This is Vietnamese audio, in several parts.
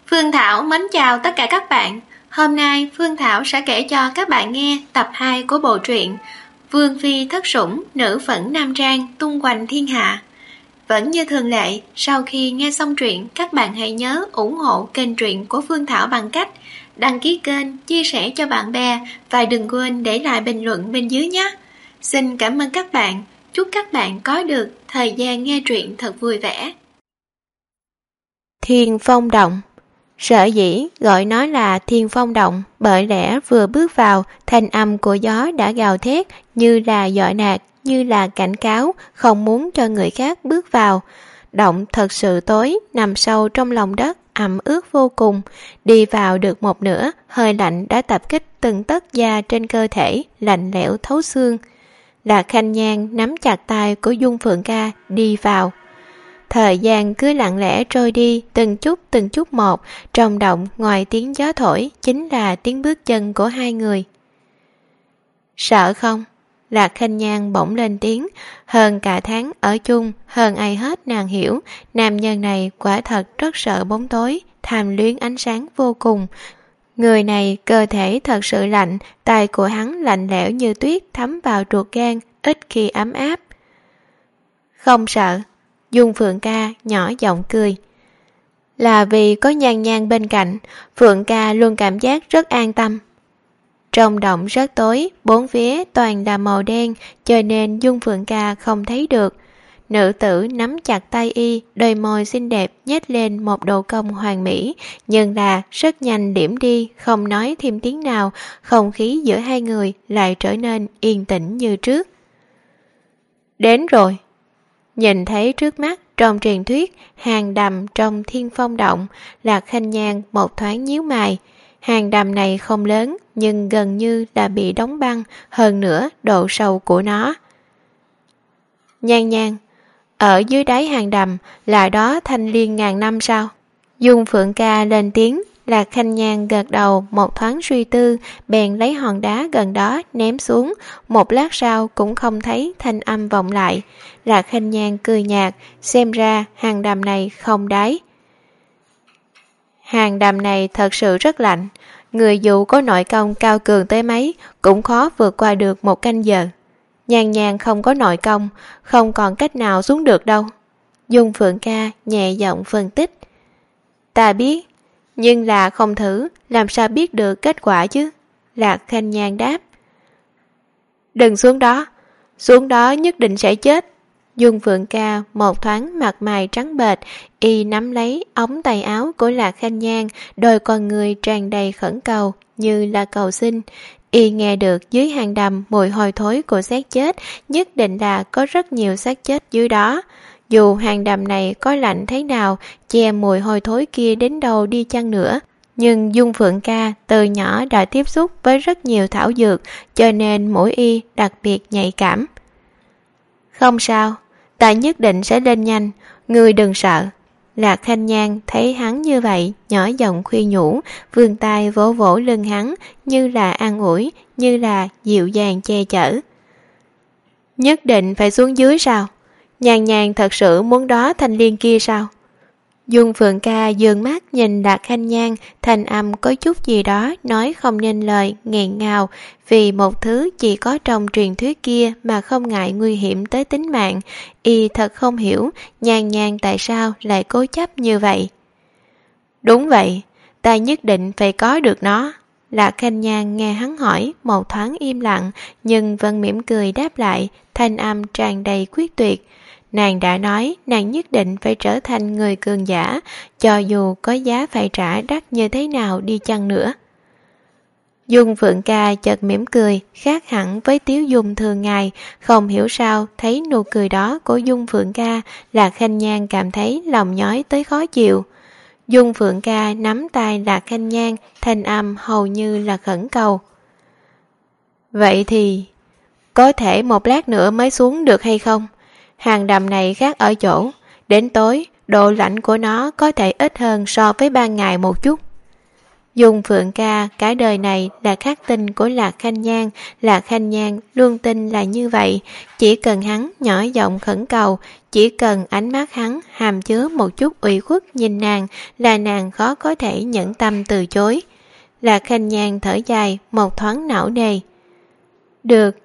Phương Thảo mến chào tất cả các bạn. Hôm nay Phương Thảo sẽ kể cho các bạn nghe tập 2 của bộ truyện Vương Phi Thất Sủng, Nữ Phẫn Nam Trang tung hoành thiên hạ. Vẫn như thường lệ, sau khi nghe xong truyện, các bạn hãy nhớ ủng hộ kênh truyện của Phương Thảo bằng cách đăng ký kênh, chia sẻ cho bạn bè và đừng quên để lại bình luận bên dưới nhé. Xin cảm ơn các bạn. Chúc các bạn có được thời gian nghe truyện thật vui vẻ. Thiên Phong Động. Sở dĩ gọi nó là Thiên Phong Động bởi lẽ vừa bước vào, thanh âm của gió đã gào thét như là dọa nạt, như là cảnh cáo, không muốn cho người khác bước vào. Động thật sự tối, nằm sâu trong lòng đất, ẩm ướt vô cùng. Đi vào được một nửa, hơi lạnh đã tập kích từng tấc da trên cơ thể, lạnh lẽo thấu xương. Lạc Khanh Nhan nắm chặt tay của Dung Phượng Ca đi vào. Thời gian cứ lặng lẽ trôi đi từng chút một, trong động ngoài tiếng gió thổi chính là tiếng bước chân của hai người. Sợ không? Lạc Khanh Nhan bỗng lên tiếng. Hơn cả tháng ở chung, hơn ai hết nàng hiểu, nam nhân này quả thật rất sợ bóng tối, tham luyến ánh sáng vô cùng. Người này cơ thể thật sự lạnh, tay của hắn lạnh lẽo như tuyết thấm vào ruột gan, ít khi ấm áp. Không sợ. Dung Phượng Ca nhỏ giọng cười. Là vì có Nhan Nhan bên cạnh, Phượng Ca luôn cảm giác rất an tâm. Trong động rất tối, bốn phía toàn là màu đen, cho nên Dung Phượng Ca không thấy được. Nữ tử nắm chặt tay y, đôi môi xinh đẹp nhếch lên một độ cong hoàn mỹ, nhưng là rất nhanh điểm đi, không nói thêm tiếng nào, không khí giữa hai người lại trở nên yên tĩnh như trước. Đến rồi. Nhìn thấy trước mắt trong truyền thuyết hang đầm trong Thiên Phong Động, Lạc Khanh Nhan một thoáng nhíu mày. Hang đầm này không lớn nhưng gần như là bị đóng băng, hơn nữa độ sâu của nó. Nhan Nhan, ở dưới đáy hang đầm là đó thanh liên ngàn năm sao? Dung Phượng Ca lên tiếng. Lạc Khanh Nhan gật đầu một thoáng suy tư, bèn lấy hòn đá gần đó ném xuống, một lát sau cũng không thấy thanh âm vọng lại. Lạc Khanh Nhan cười nhạt, xem ra hang đầm này không đáy. Hang đầm này thật sự rất lạnh, người dù có nội công cao cường tới mấy cũng khó vượt qua được một canh giờ. Nhan Nhan không có nội công, không còn cách nào xuống được đâu. Dung Phượng Ca nhẹ giọng phân tích. Ta biết, nhưng là không thử, làm sao biết được kết quả chứ? Lạc Khanh Nhan đáp. Đừng xuống đó nhất định sẽ chết. Dung Phượng Ca một thoáng mặt mày trắng bệch, y nắm lấy ống tay áo của Lạc Khanh Nhan, đôi con người tràn đầy khẩn cầu, như là cầu xin. Y nghe được dưới hang đầm mùi hôi thối của xác chết, nhất định là có rất nhiều xác chết dưới đó. Dù hang đầm này có lạnh thế nào, che mùi hôi thối kia đến đâu đi chăng nữa, nhưng Dung Phượng Ca từ nhỏ đã tiếp xúc với rất nhiều thảo dược, cho nên mũi y đặc biệt nhạy cảm. Không sao, ta nhất định sẽ lên nhanh, ngươi đừng sợ. Lạc Khanh Nhan thấy hắn như vậy, nhỏ giọng khuyên nhủ, vươn tay vỗ vỗ lưng hắn, như là an ủi, như là dịu dàng che chở. Nhất định phải xuống dưới sao? Nhan Nhan thật sự muốn đó thanh liên kia sao? Dung Phượng Ca dường mắt nhìn Lạc Khanh Nhan, thanh âm có chút gì đó nói không nên lời, nghẹn ngào, vì một thứ chỉ có trong truyền thuyết kia mà không ngại nguy hiểm tới tính mạng. Y thật không hiểu Nhan Nhan tại sao lại cố chấp như vậy. Đúng vậy, ta nhất định phải có được nó. Lạc Khanh Nhan nghe hắn hỏi, một thoáng im lặng, nhưng vẫn mỉm cười đáp lại, thanh âm tràn đầy quyết tuyệt. Nàng đã nói nàng nhất định phải trở thành người cường giả, cho dù có giá phải trả đắt như thế nào đi chăng nữa. Dung Phượng Ca chợt mỉm cười, khác hẳn với Tiếu Dung thường ngày, không hiểu sao thấy nụ cười đó của Dung Phượng Ca, Lạc Khanh Nhan cảm thấy lòng nhói tới khó chịu. Dung Phượng Ca nắm tay Lạc Khanh Nhan, thanh âm hầu như là khẩn cầu. Vậy thì, có thể một lát nữa mới xuống được hay không? Hang đầm này khác ở chỗ, đến tối, độ lạnh của nó có thể ít hơn so với ban ngày một chút. Dung Phượng ca cả đời này là khắc tinh của Lạc Khanh Nhan, Lạc Khanh Nhan luôn tin là như vậy, chỉ cần hắn nhỏ giọng khẩn cầu, chỉ cần ánh mắt hắn hàm chứa một chút ủy khuất nhìn nàng là nàng khó có thể nhẫn tâm từ chối. Lạc Khanh Nhan thở dài một thoáng não nề. Được.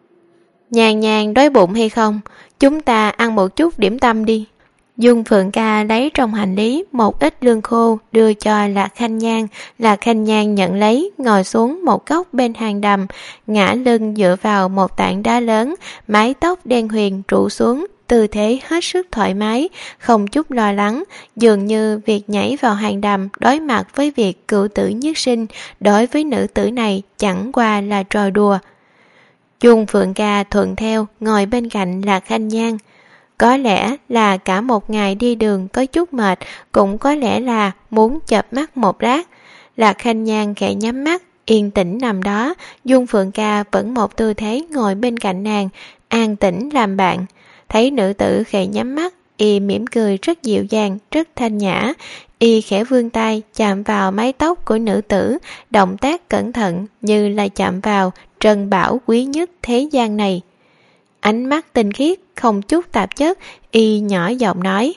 Nhan Nhan đói bụng hay không? Chúng ta ăn một chút điểm tâm đi. Dung Phượng ca lấy trong hành lý một ít lương khô đưa cho Lạc Khanh Nhan. Lạc Khanh Nhan nhận lấy, ngồi xuống một góc bên hàng đầm, ngã lưng dựa vào một tảng đá lớn, mái tóc đen huyền trụ xuống, tư thế hết sức thoải mái, không chút lo lắng, dường như việc nhảy vào hàng đầm đối mặt với việc cựu tử nhất sinh đối với nữ tử này chẳng qua là trò đùa. Dung Phượng ca thuận theo ngồi bên cạnh Lạc Khanh Nhan. Có lẽ là cả một ngày đi đường có chút mệt, cũng có lẽ là muốn chợp mắt một lát. Lạc Khanh Nhan khẽ nhắm mắt, yên tĩnh nằm đó, Dung Phượng ca vẫn một tư thế ngồi bên cạnh nàng, an tĩnh làm bạn. Thấy nữ tử khẽ nhắm mắt, y mỉm cười rất dịu dàng, rất thanh nhã. Y khẽ vươn tay chạm vào mái tóc của nữ tử, động tác cẩn thận như là chạm vào trân bảo quý nhất thế gian này. Ánh mắt tinh khiết, không chút tạp chất, y nhỏ giọng nói.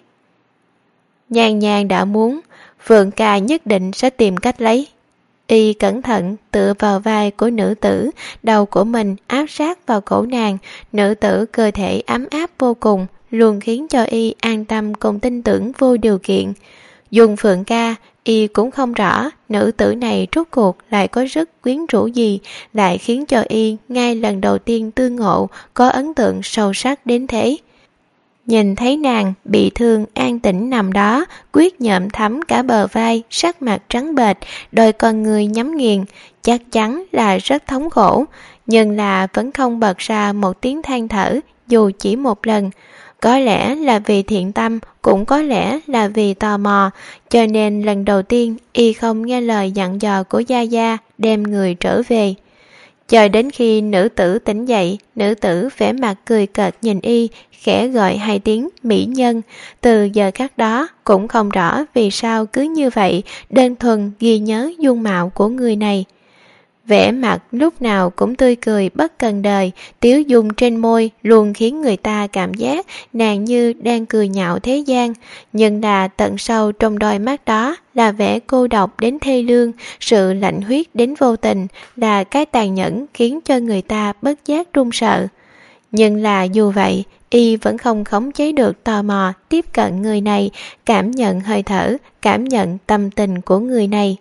Nhan Nhan đã muốn, Phượng ca nhất định sẽ tìm cách lấy. Y cẩn thận tựa vào vai của nữ tử, đầu của mình áp sát vào cổ nàng, nữ tử cơ thể ấm áp vô cùng, luôn khiến cho y an tâm cùng tin tưởng vô điều kiện. Dung Phượng ca, y cũng không rõ nữ tử này rốt cuộc lại có rất quyến rũ gì, lại khiến cho y ngay lần đầu tiên tương ngộ có ấn tượng sâu sắc đến thế. Nhìn thấy nàng bị thương an tĩnh nằm đó, quyết nhợm thấm cả bờ vai, sắc mặt trắng bệch, đôi con người nhắm nghiền, chắc chắn là rất thống khổ, nhưng là vẫn không bật ra một tiếng than thở dù chỉ một lần. Có lẽ là vì thiện tâm, cũng có lẽ là vì tò mò, cho nên lần đầu tiên y không nghe lời dặn dò của Gia Gia đem người trở về. Chờ đến khi nữ tử tỉnh dậy, nữ tử vẻ mặt cười cợt nhìn y, khẽ gọi hai tiếng mỹ nhân. Từ giờ khắc đó cũng không rõ vì sao cứ như vậy, đơn thuần ghi nhớ dung mạo của người này. Vẻ mặt lúc nào cũng tươi cười bất cần đời, tiếu dung trên môi luôn khiến người ta cảm giác nàng như đang cười nhạo thế gian, nhưng là tận sâu trong đôi mắt đó là vẻ cô độc đến thê lương, sự lạnh huyết đến vô tình, là cái tàn nhẫn khiến cho người ta bất giác run sợ. Nhưng là dù vậy, y vẫn không khống chế được tò mò tiếp cận người này, cảm nhận hơi thở, cảm nhận tâm tình của người này.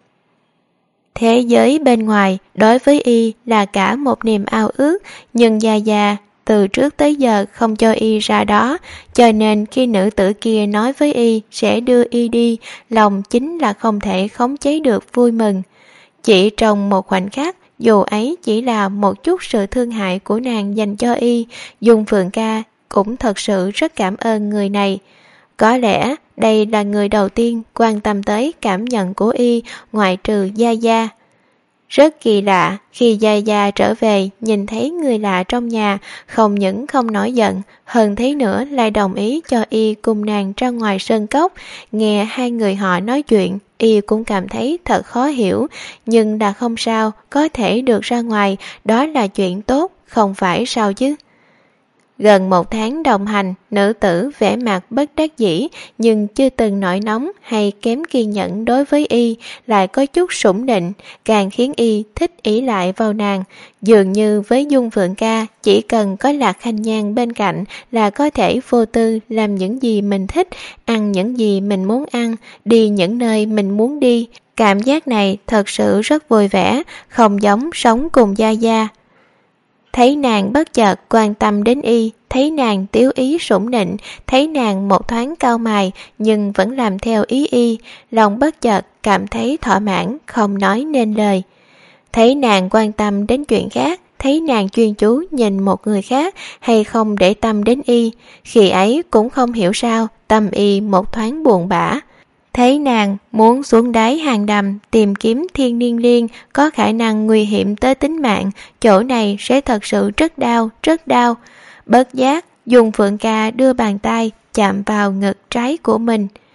Thế giới bên ngoài đối với y là cả một niềm ao ước, nhưng Gia Gia từ trước tới giờ không cho y ra đó, cho nên khi nữ tử kia nói với y sẽ đưa y đi, lòng chính là không thể khống chế được vui mừng. Chỉ trong một khoảnh khắc, dù ấy chỉ là một chút sự thương hại của nàng dành cho y, Dung Phượng ca cũng thật sự rất cảm ơn người này. Có lẽ đây là người đầu tiên quan tâm tới cảm nhận của y ngoại trừ Gia Gia. Rất kỳ lạ, khi Gia Gia trở về nhìn thấy người lạ trong nhà, không những không nổi giận, hơn thế nữa lại đồng ý cho y cùng nàng ra ngoài sân cốc. Nghe hai người họ nói chuyện, y cũng cảm thấy thật khó hiểu, nhưng đã không sao, có thể được ra ngoài, đó là chuyện tốt, không phải sao chứ. Gần một tháng đồng hành, nữ tử vẻ mặt bất đắc dĩ nhưng chưa từng nổi nóng hay kém kiên nhẫn đối với y, lại có chút sủng nịnh, càng khiến y thích ỷ lại vào nàng. Dường như với Dung Phượng ca, chỉ cần có Lạc Khanh Nhan bên cạnh là có thể vô tư làm những gì mình thích, ăn những gì mình muốn ăn, đi những nơi mình muốn đi. Cảm giác này thật sự rất vui vẻ, không giống sống cùng Gia Gia. Thấy nàng bất chợt quan tâm đến y, thấy nàng tiếu ý sủng nịnh, thấy nàng một thoáng cau mày nhưng vẫn làm theo ý y, lòng bất chợt cảm thấy thỏa mãn, không nói nên lời. Thấy nàng quan tâm đến chuyện khác, thấy nàng chuyên chú nhìn một người khác hay không để tâm đến y, khi ấy cũng không hiểu sao tâm y một thoáng buồn bã. Thấy nàng muốn xuống đáy hang đầm tìm kiếm thiên niên liên có khả năng nguy hiểm tới tính mạng, chỗ này sẽ thật sự rất đau, rất đau. Bất giác, Dung Phượng ca đưa bàn tay chạm vào ngực trái của mình.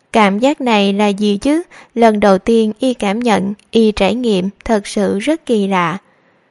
Cảm giác này là gì chứ? Lần đầu tiên y cảm nhận, y trải nghiệm thật sự rất kỳ lạ.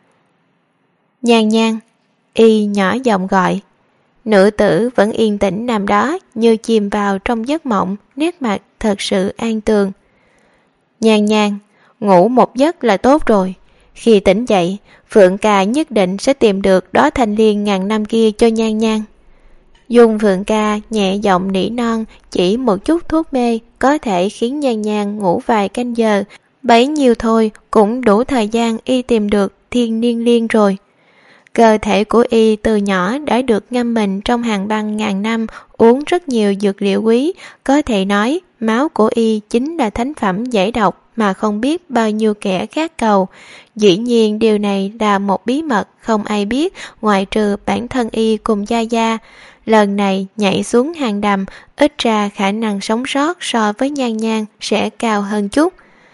Nhan Nhan, y nhỏ giọng gọi. Nữ tử vẫn yên tĩnh nằm đó như chìm vào trong giấc mộng, nét mặt thật sự an tường. Nhan Nhan, ngủ một giấc là tốt rồi. Khi tỉnh dậy, Phượng ca nhất định sẽ tìm được đó thanh liên ngàn năm kia cho Nhan Nhan. Dung Phượng ca nhẹ giọng nỉ non, chỉ một chút thuốc mê có thể khiến Nhan Nhan ngủ vài canh giờ, bấy nhiêu thôi cũng đủ thời gian y tìm được thiên niên liên rồi. Cơ thể của y từ nhỏ đã được ngâm mình trong hàng băng ngàn năm, uống rất nhiều dược liệu quý, có thể nói máu của y chính là thánh phẩm giải độc mà không biết bao nhiêu kẻ khát cầu. Dĩ nhiên điều này là một bí mật không ai biết ngoại trừ bản thân y cùng Gia Gia. Lần này nhảy xuống hang đầm, ít ra khả năng sống sót so với Nhan Nhan sẽ cao hơn chút.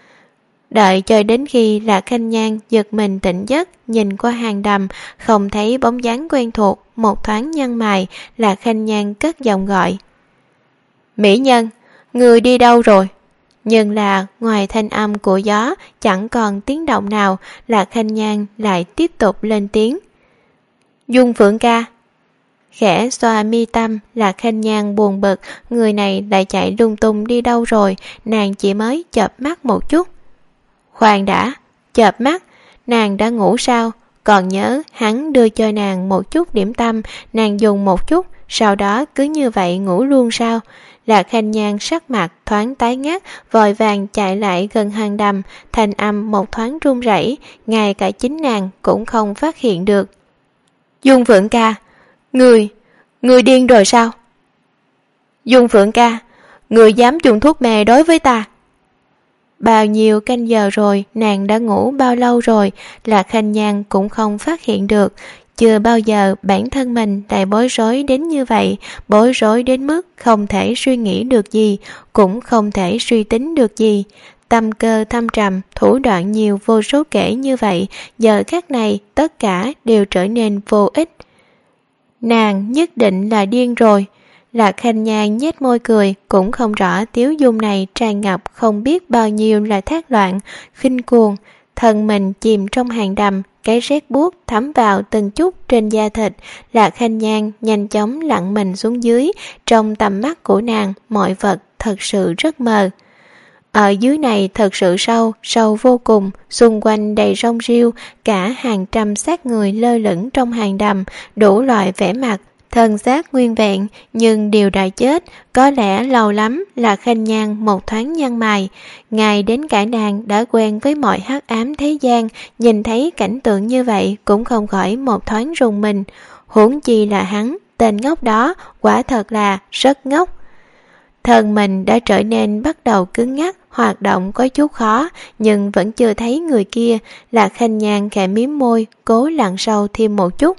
Đợi cho đến khi Lạc Khanh Nhan giật mình tỉnh giấc, nhìn qua hang đầm, không thấy bóng dáng quen thuộc, một thoáng nhăn mày, Lạc Khanh Nhan cất giọng gọi. Mỹ Nhân, người đi đâu rồi? Nhưng là ngoài thanh âm của gió, chẳng còn tiếng động nào, Lạc Khanh Nhan lại tiếp tục lên tiếng. Dung Phượng ca. Khẽ xoa mi tâm, Lạc Khanh Nhan buồn bực, người này lại chạy lung tung đi đâu rồi, nàng chỉ mới chợp mắt một chút. Khoan đã, chợp mắt, nàng đã ngủ sao? Còn nhớ hắn đưa cho nàng một chút điểm tâm, nàng dùng một chút, sau đó cứ như vậy ngủ luôn sao? Lạc Khanh Nhan sắc mặt thoáng tái ngắt, vội vàng chạy lại gần hang đầm, thanh âm một thoáng run rẩy, ngay cả chính nàng cũng không phát hiện được. Dung Phượng ca, người điên rồi sao? Dung Phượng ca, người dám dùng thuốc mê đối với ta? Bao nhiêu canh giờ rồi, nàng đã ngủ bao lâu rồi, Lạc Khanh Nhan cũng không phát hiện được. Chưa bao giờ bản thân mình lại bối rối đến như vậy, bối rối đến mức không thể suy nghĩ được gì, cũng không thể suy tính được gì. Tâm cơ thâm trầm, thủ đoạn nhiều vô số kể như vậy, giờ khắc này tất cả đều trở nên vô ích. Nàng nhất định là điên rồi. Lạc Khanh Nhan nhếch môi cười, cũng không rõ tiếu dung này tràn ngập không biết bao nhiêu là thác loạn, khinh cuồng. Thân mình chìm trong hang đầm, cái rét buốt thấm vào từng chút trên da thịt. Lạc Khanh Nhan nhanh chóng lặn mình xuống dưới, trong tầm mắt của nàng mọi vật thật sự rất mờ. Ở dưới này thật sự sâu, sâu vô cùng, xung quanh đầy rong rêu, cả hàng trăm xác người lơ lửng trong hang đầm, đủ loại vẻ mặt, thân xác nguyên vẹn, nhưng đều đã chết, có lẽ lâu lắm. Là Khanh Nhan một thoáng nhăn mày, ngay đến cả nàng đã quen với mọi hắc ám thế gian, nhìn thấy cảnh tượng như vậy cũng không khỏi một thoáng rùng mình, huống chi là hắn, tên ngốc đó, quả thật là rất ngốc. Thân mình đã trở nên bắt đầu cứng ngắc, hoạt động có chút khó, nhưng vẫn chưa thấy người kia. Lạc Khanh Nhan khẽ mím môi, cố lặn sâu thêm một chút.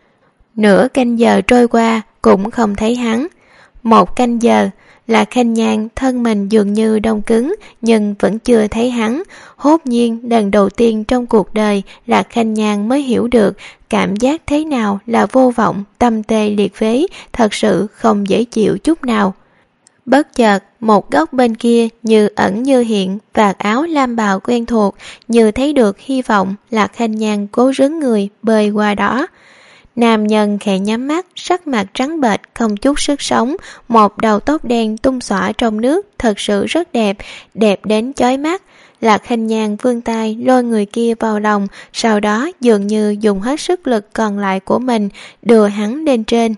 Nửa canh giờ trôi qua, cũng không thấy hắn. Một canh giờ, Lạc Khanh Nhan thân mình dường như đông cứng, nhưng vẫn chưa thấy hắn. Hốt nhiên, lần đầu tiên trong cuộc đời, Lạc Khanh Nhan mới hiểu được cảm giác thế nào là vô vọng, tâm tê liệt phế, thật sự không dễ chịu chút nào. Bất chợt, một góc bên kia như ẩn như hiện, vạt áo lam bào quen thuộc, như thấy được hy vọng. Lạc Khanh Nhan cố rướn người bơi qua đó. Nam nhân khẽ nhắm mắt, sắc mặt trắng bệch, không chút sức sống, một đầu tóc đen tung xõa trong nước, thật sự rất đẹp, đẹp đến chói mắt. Lạc Khanh Nhan vươn tay lôi người kia vào lòng, sau đó dường như dùng hết sức lực còn lại của mình, đưa hắn lên trên.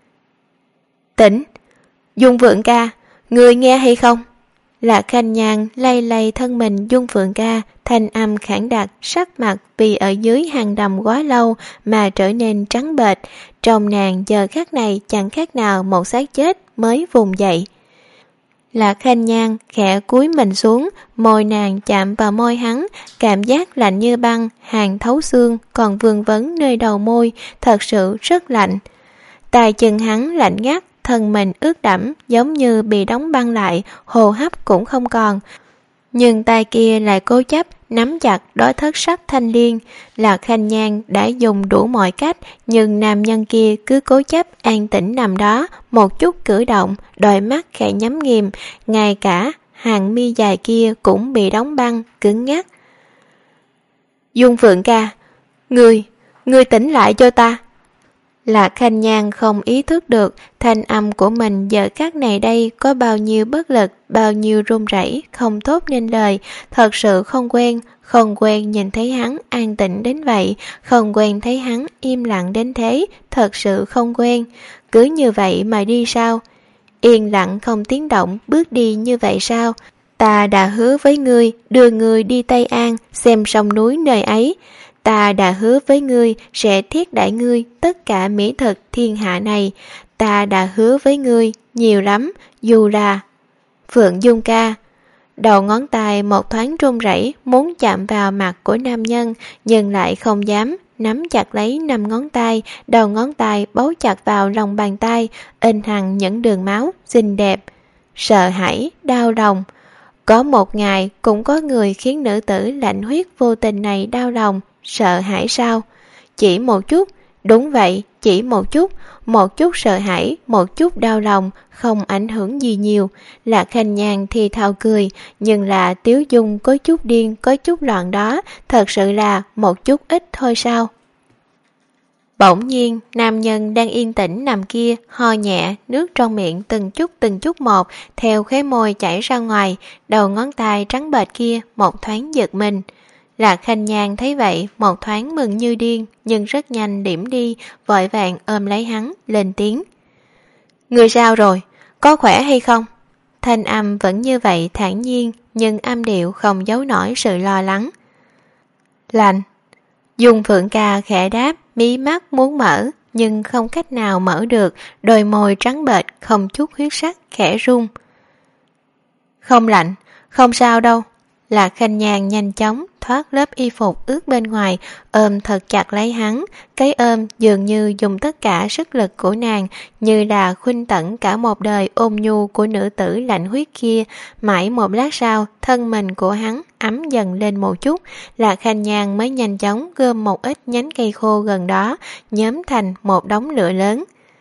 Tỉnh! Dung Phượng ca, người nghe hay không? Lạc Khanh Nhan lay lay thân mình Dung Phượng ca, thanh âm khản đặc, sắc mặt vì ở dưới hang đầm quá lâu mà trở nên trắng bệch. Trong nàng giờ khắc này chẳng khác nào một xác chết mới vùng dậy. Lạc Khanh Nhan khẽ cúi mình xuống, môi nàng chạm vào môi hắn, cảm giác lạnh như băng, hàn thấu xương, còn vương vấn nơi đầu môi, thật sự rất lạnh. Tay chân hắn lạnh ngắt, thân mình ướt đẫm giống như bị đóng băng lại, hô hấp cũng không còn. Nhưng tay kia lại cố chấp nắm chặt đói thất sắc thanh liên. Lạc Khanh Nhan đã dùng đủ mọi cách, nhưng nam nhân kia cứ cố chấp an tĩnh nằm đó, một chút cử động, đôi mắt khẽ nhắm nghiền, ngay cả hàng mi dài kia cũng bị đóng băng, cứng ngắc. Dung Phượng ca, ngươi tỉnh lại cho ta. Lạc Khanh Nhan không ý thức được thanh âm của mình giờ khắc này đây có bao nhiêu bất lực, bao nhiêu run rẩy, không thốt nên lời. Thật sự không quen nhìn thấy hắn an tĩnh đến vậy, không quen thấy hắn im lặng đến thế, thật sự không quen. Cứ như vậy mà đi sao? Yên lặng không tiếng động bước đi như vậy sao? Ta đã hứa với ngươi đưa ngươi đi Tây An xem sông núi nơi ấy. Ta đã hứa với ngươi sẽ thiết đãi ngươi tất cả mỹ thực thiên hạ này. Ta đã hứa với ngươi nhiều lắm, dù là... Phượng Dung ca. Đầu ngón tay một thoáng run rẩy muốn chạm vào mặt của nam nhân, nhưng lại không dám, nắm chặt lấy 5 ngón tay, đầu ngón tay bấu chặt vào lòng bàn tay, in hằn những đường máu xinh đẹp. Sợ hãi, đau lòng. Có một ngày cũng có người khiến nữ tử lạnh huyết vô tình này đau lòng. Sợ hãi sao? Chỉ một chút, đúng vậy, chỉ một chút sợ hãi, một chút đau lòng, không ảnh hưởng gì nhiều. Lạc Khanh Nhan thì thào cười, nhưng là Tiếu Dung có chút điên, có chút loạn đó, thật sự là một chút ít thôi sao? Bỗng nhiên, nam nhân đang yên tĩnh nằm kia, ho nhẹ, nước trong miệng từng chút một, theo khóe môi chảy ra ngoài, đầu ngón tay trắng bệch kia một thoáng giật mình. Lạc Khanh Nhan thấy vậy, một thoáng mừng như điên, nhưng rất nhanh điểm đi, vội vàng ôm lấy hắn, lên tiếng. Người sao rồi? Có khỏe hay không? Thanh âm vẫn như vậy thản nhiên, nhưng âm điệu không giấu nổi sự lo lắng. Lạnh. Dung Phượng ca khẽ đáp, mí mắt muốn mở, nhưng không cách nào mở được, đôi môi trắng bệch, không chút huyết sắc, khẽ run. Không lạnh, không sao đâu. Lạc Khanh Nhan nhanh chóng thoát lớp y phục ướt bên ngoài, ôm thật chặt lấy hắn. Cái ôm dường như dùng tất cả sức lực của nàng, như là khuynh tận cả một đời ôn nhu của nữ tử lạnh huyết kia. Mãi một lát sau, thân mình của hắn ấm dần lên một chút, Lạc Khanh Nhan mới nhanh chóng gom một ít nhánh cây khô gần đó, nhóm thành một đống lửa lớn.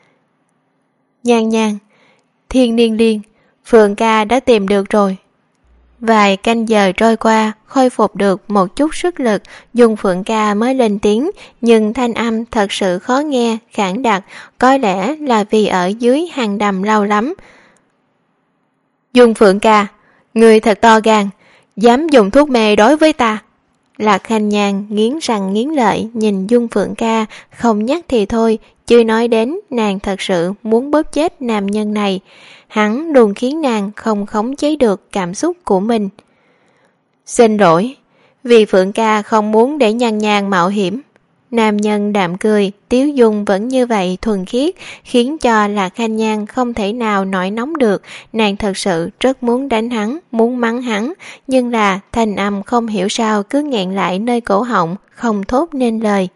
Nhan, Thiên Niên Liên, Phượng ca đã tìm được rồi. Vài canh giờ trôi qua, khôi phục được một chút sức lực, Dung Phượng ca mới lên tiếng, nhưng thanh âm thật sự khó nghe, khản đặc, có lẽ là vì ở dưới hang đầm lâu lắm. Dung Phượng ca, người thật to gan, dám dùng thuốc mê đối với ta. Lạc Khanh Nhan nghiến răng nghiến lợi nhìn Dung Phượng ca, không nhắc thì thôi, chưa nói đến nàng thật sự muốn bóp chết nam nhân này. Hắn luôn khiến nàng không khống chế được cảm xúc của mình. Xin lỗi, vì Phượng ca không muốn để Nhan Nhan mạo hiểm. Nam nhân đạm cười, Tiếu Dung vẫn như vậy thuần khiết, khiến cho Lạc Khanh Nhan không thể nào nổi nóng được. Nàng thật sự rất muốn đánh hắn, muốn mắng hắn, nhưng là thanh âm không hiểu sao cứ nghẹn lại nơi cổ họng, không thốt nên lời.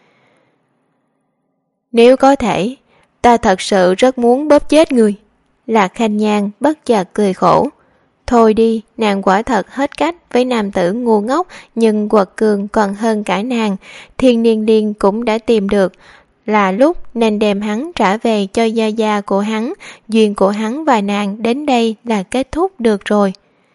Nếu có thể, ta thật sự rất muốn bóp chết người. Lạc Khanh Nhan bất chợt cười khổ. Thôi đi, nàng quả thật hết cách với nam tử ngu ngốc, nhưng quật cường còn hơn cả nàng. Thiên Niên Liên cũng đã tìm được, là lúc nên đem hắn trả về cho gia gia của hắn. Duyên của hắn và nàng đến đây là kết thúc được rồi.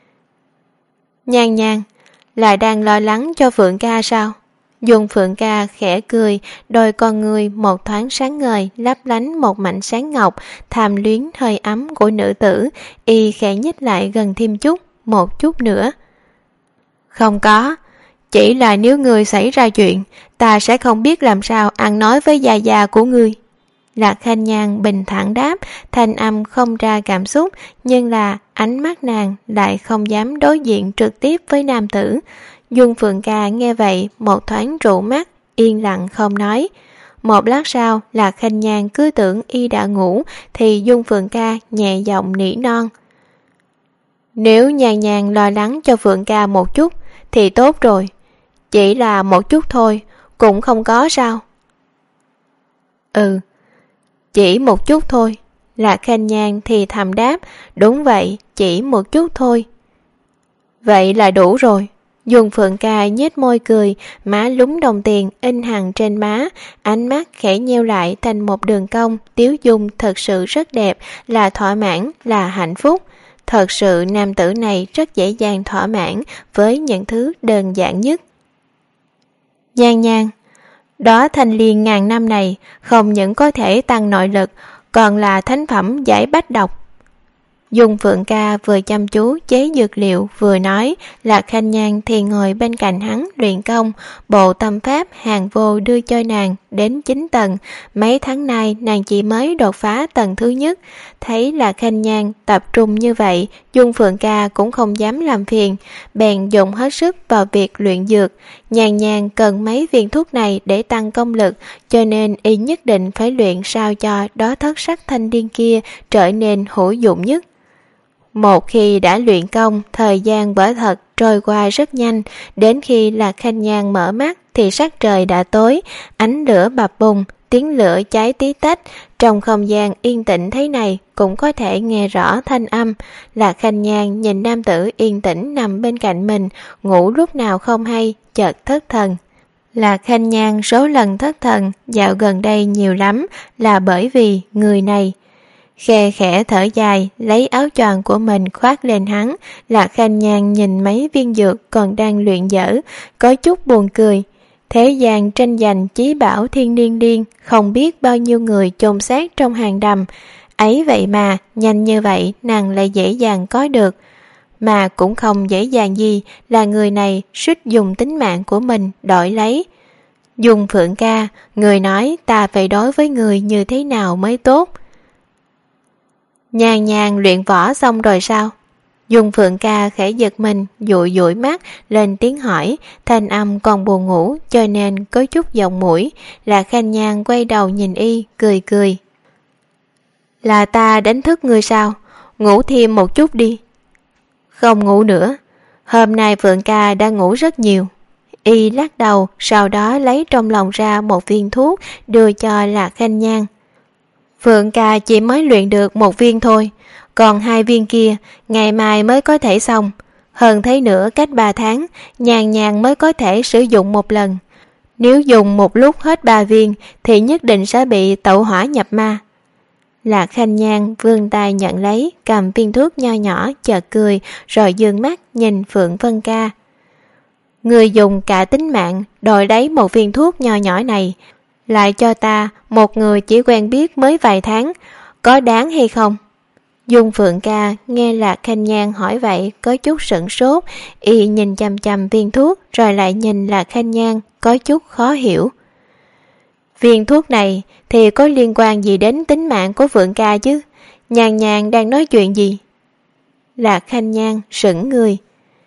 Nhan, là đang lo lắng cho Phượng ca sao? Dung Phượng ca khẽ cười, đôi con người một thoáng sáng ngời, lấp lánh một mảnh sáng ngọc, tham luyến hơi ấm của nữ tử, y khẽ nhích lại gần thêm chút, một chút nữa. Không có, chỉ là nếu ngươi xảy ra chuyện, ta sẽ không biết làm sao ăn nói với gia gia của ngươi. Lạc Khanh Nhan bình thản đáp, thanh âm không ra cảm xúc, nhưng là ánh mắt nàng lại không dám đối diện trực tiếp với nam tử. Dung Phượng ca nghe vậy một thoáng trụ mắt, yên lặng không nói. Một lát sau, Lạc Khanh Nhan cứ tưởng y đã ngủ, thì Dung Phượng ca nhẹ giọng nỉ non. Nếu Nhan lo lắng cho Phượng ca một chút, thì tốt rồi. Chỉ là một chút thôi, cũng không có sao. Ừ, chỉ một chút thôi. Lạc Khanh Nhan thì thầm đáp, đúng vậy, chỉ một chút thôi. Vậy là đủ rồi. Dung Phượng Ca nhếch môi cười, má lúng đồng tiền in hằn trên má, ánh mắt khẽ nheo lại thành một đường cong, tiếu dung thật sự rất đẹp, là thỏa mãn, là hạnh phúc. Thật sự nam tử này rất dễ dàng thỏa mãn với những thứ đơn giản nhất. Nhan Nhan, đó thanh liên ngàn năm này không những có thể tăng nội lực, còn là thánh phẩm giải bách độc. Dung Phượng Ca vừa chăm chú chế dược liệu vừa nói, Lạc Khanh Nhan thì ngồi bên cạnh hắn luyện công, bộ tâm pháp hàng vô đưa cho nàng đến 9 tầng, mấy tháng nay nàng chỉ mới đột phá tầng thứ nhất. Thấy Lạc Khanh Nhan tập trung như vậy, Dung Phượng Ca cũng không dám làm phiền, bèn dùng hết sức vào việc luyện dược. Nhan Nhan cần mấy viên thuốc này để tăng công lực, cho nên y nhất định phải luyện sao cho đó thất sắc thanh liên kia trở nên hữu dụng nhất. Một khi đã luyện công, thời gian quả thật trôi qua rất nhanh, đến khi Lạc Khanh Nhan mở mắt thì sắc trời đã tối, ánh lửa bập bùng, tiếng lửa cháy tí tách, trong không gian yên tĩnh thế này cũng có thể nghe rõ thanh âm. Lạc Khanh Nhan nhìn nam tử yên tĩnh nằm bên cạnh mình, ngủ lúc nào không hay, chợt thất thần. Lạc Khanh Nhan số lần thất thần dạo gần đây nhiều lắm, là bởi vì người này. Khe khẽ thở dài, lấy áo choàng của mình khoác lên hắn. Lạc Khanh Nhan nhìn mấy viên dược còn đang luyện dở, có chút buồn cười. Thế gian tranh giành chí bảo thiên niên điên, không biết bao nhiêu người chôn xác trong hàng đầm. Ấy vậy mà, nhanh như vậy nàng lại dễ dàng có được. Mà cũng không dễ dàng gì, là người này suýt dùng tính mạng của mình đổi lấy. Dung Phượng Ca, người nói ta phải đối với người như thế nào mới tốt. Nhan Nhan luyện võ xong rồi sao? Dung Phượng Ca khẽ giật mình, dụi dụi mắt, lên tiếng hỏi, thanh âm còn buồn ngủ cho nên có chút giọng mũi. Lạc Khanh Nhan quay đầu nhìn y, cười cười. Là ta đánh thức ngươi sao? Ngủ thêm một chút đi. Không ngủ nữa, hôm nay Phượng Ca đã ngủ rất nhiều. Y lắc đầu, sau đó lấy trong lòng ra một viên thuốc, đưa cho Lạc Khanh Nhan. Phượng Ca chỉ mới luyện được 1 viên thôi, còn 2 viên kia ngày mai mới có thể xong. Hơn thế nữa cách 3 tháng, Nhan Nhan mới có thể sử dụng một lần. Nếu dùng một lúc hết 3 viên thì nhất định sẽ bị tẩu hỏa nhập ma. Lạc Khanh Nhan vươn tay nhận lấy, cầm viên thuốc nho nhỏ, chợt cười, rồi dương mắt nhìn Phượng Vân Ca. Người dùng cả tính mạng đổi lấy 1 viên thuốc nho nhỏ này, lại cho ta một người chỉ quen biết mới vài tháng, có đáng hay không? Dung Phượng Ca nghe Lạc Khanh Nhan hỏi vậy có chút sửng sốt, y nhìn chằm chằm viên thuốc rồi lại nhìn Lạc Khanh Nhan có chút khó hiểu. Viên thuốc này thì có liên quan gì đến tính mạng của Phượng Ca chứ? Nhan Nhan đang nói chuyện gì? Lạc Khanh Nhan sững người.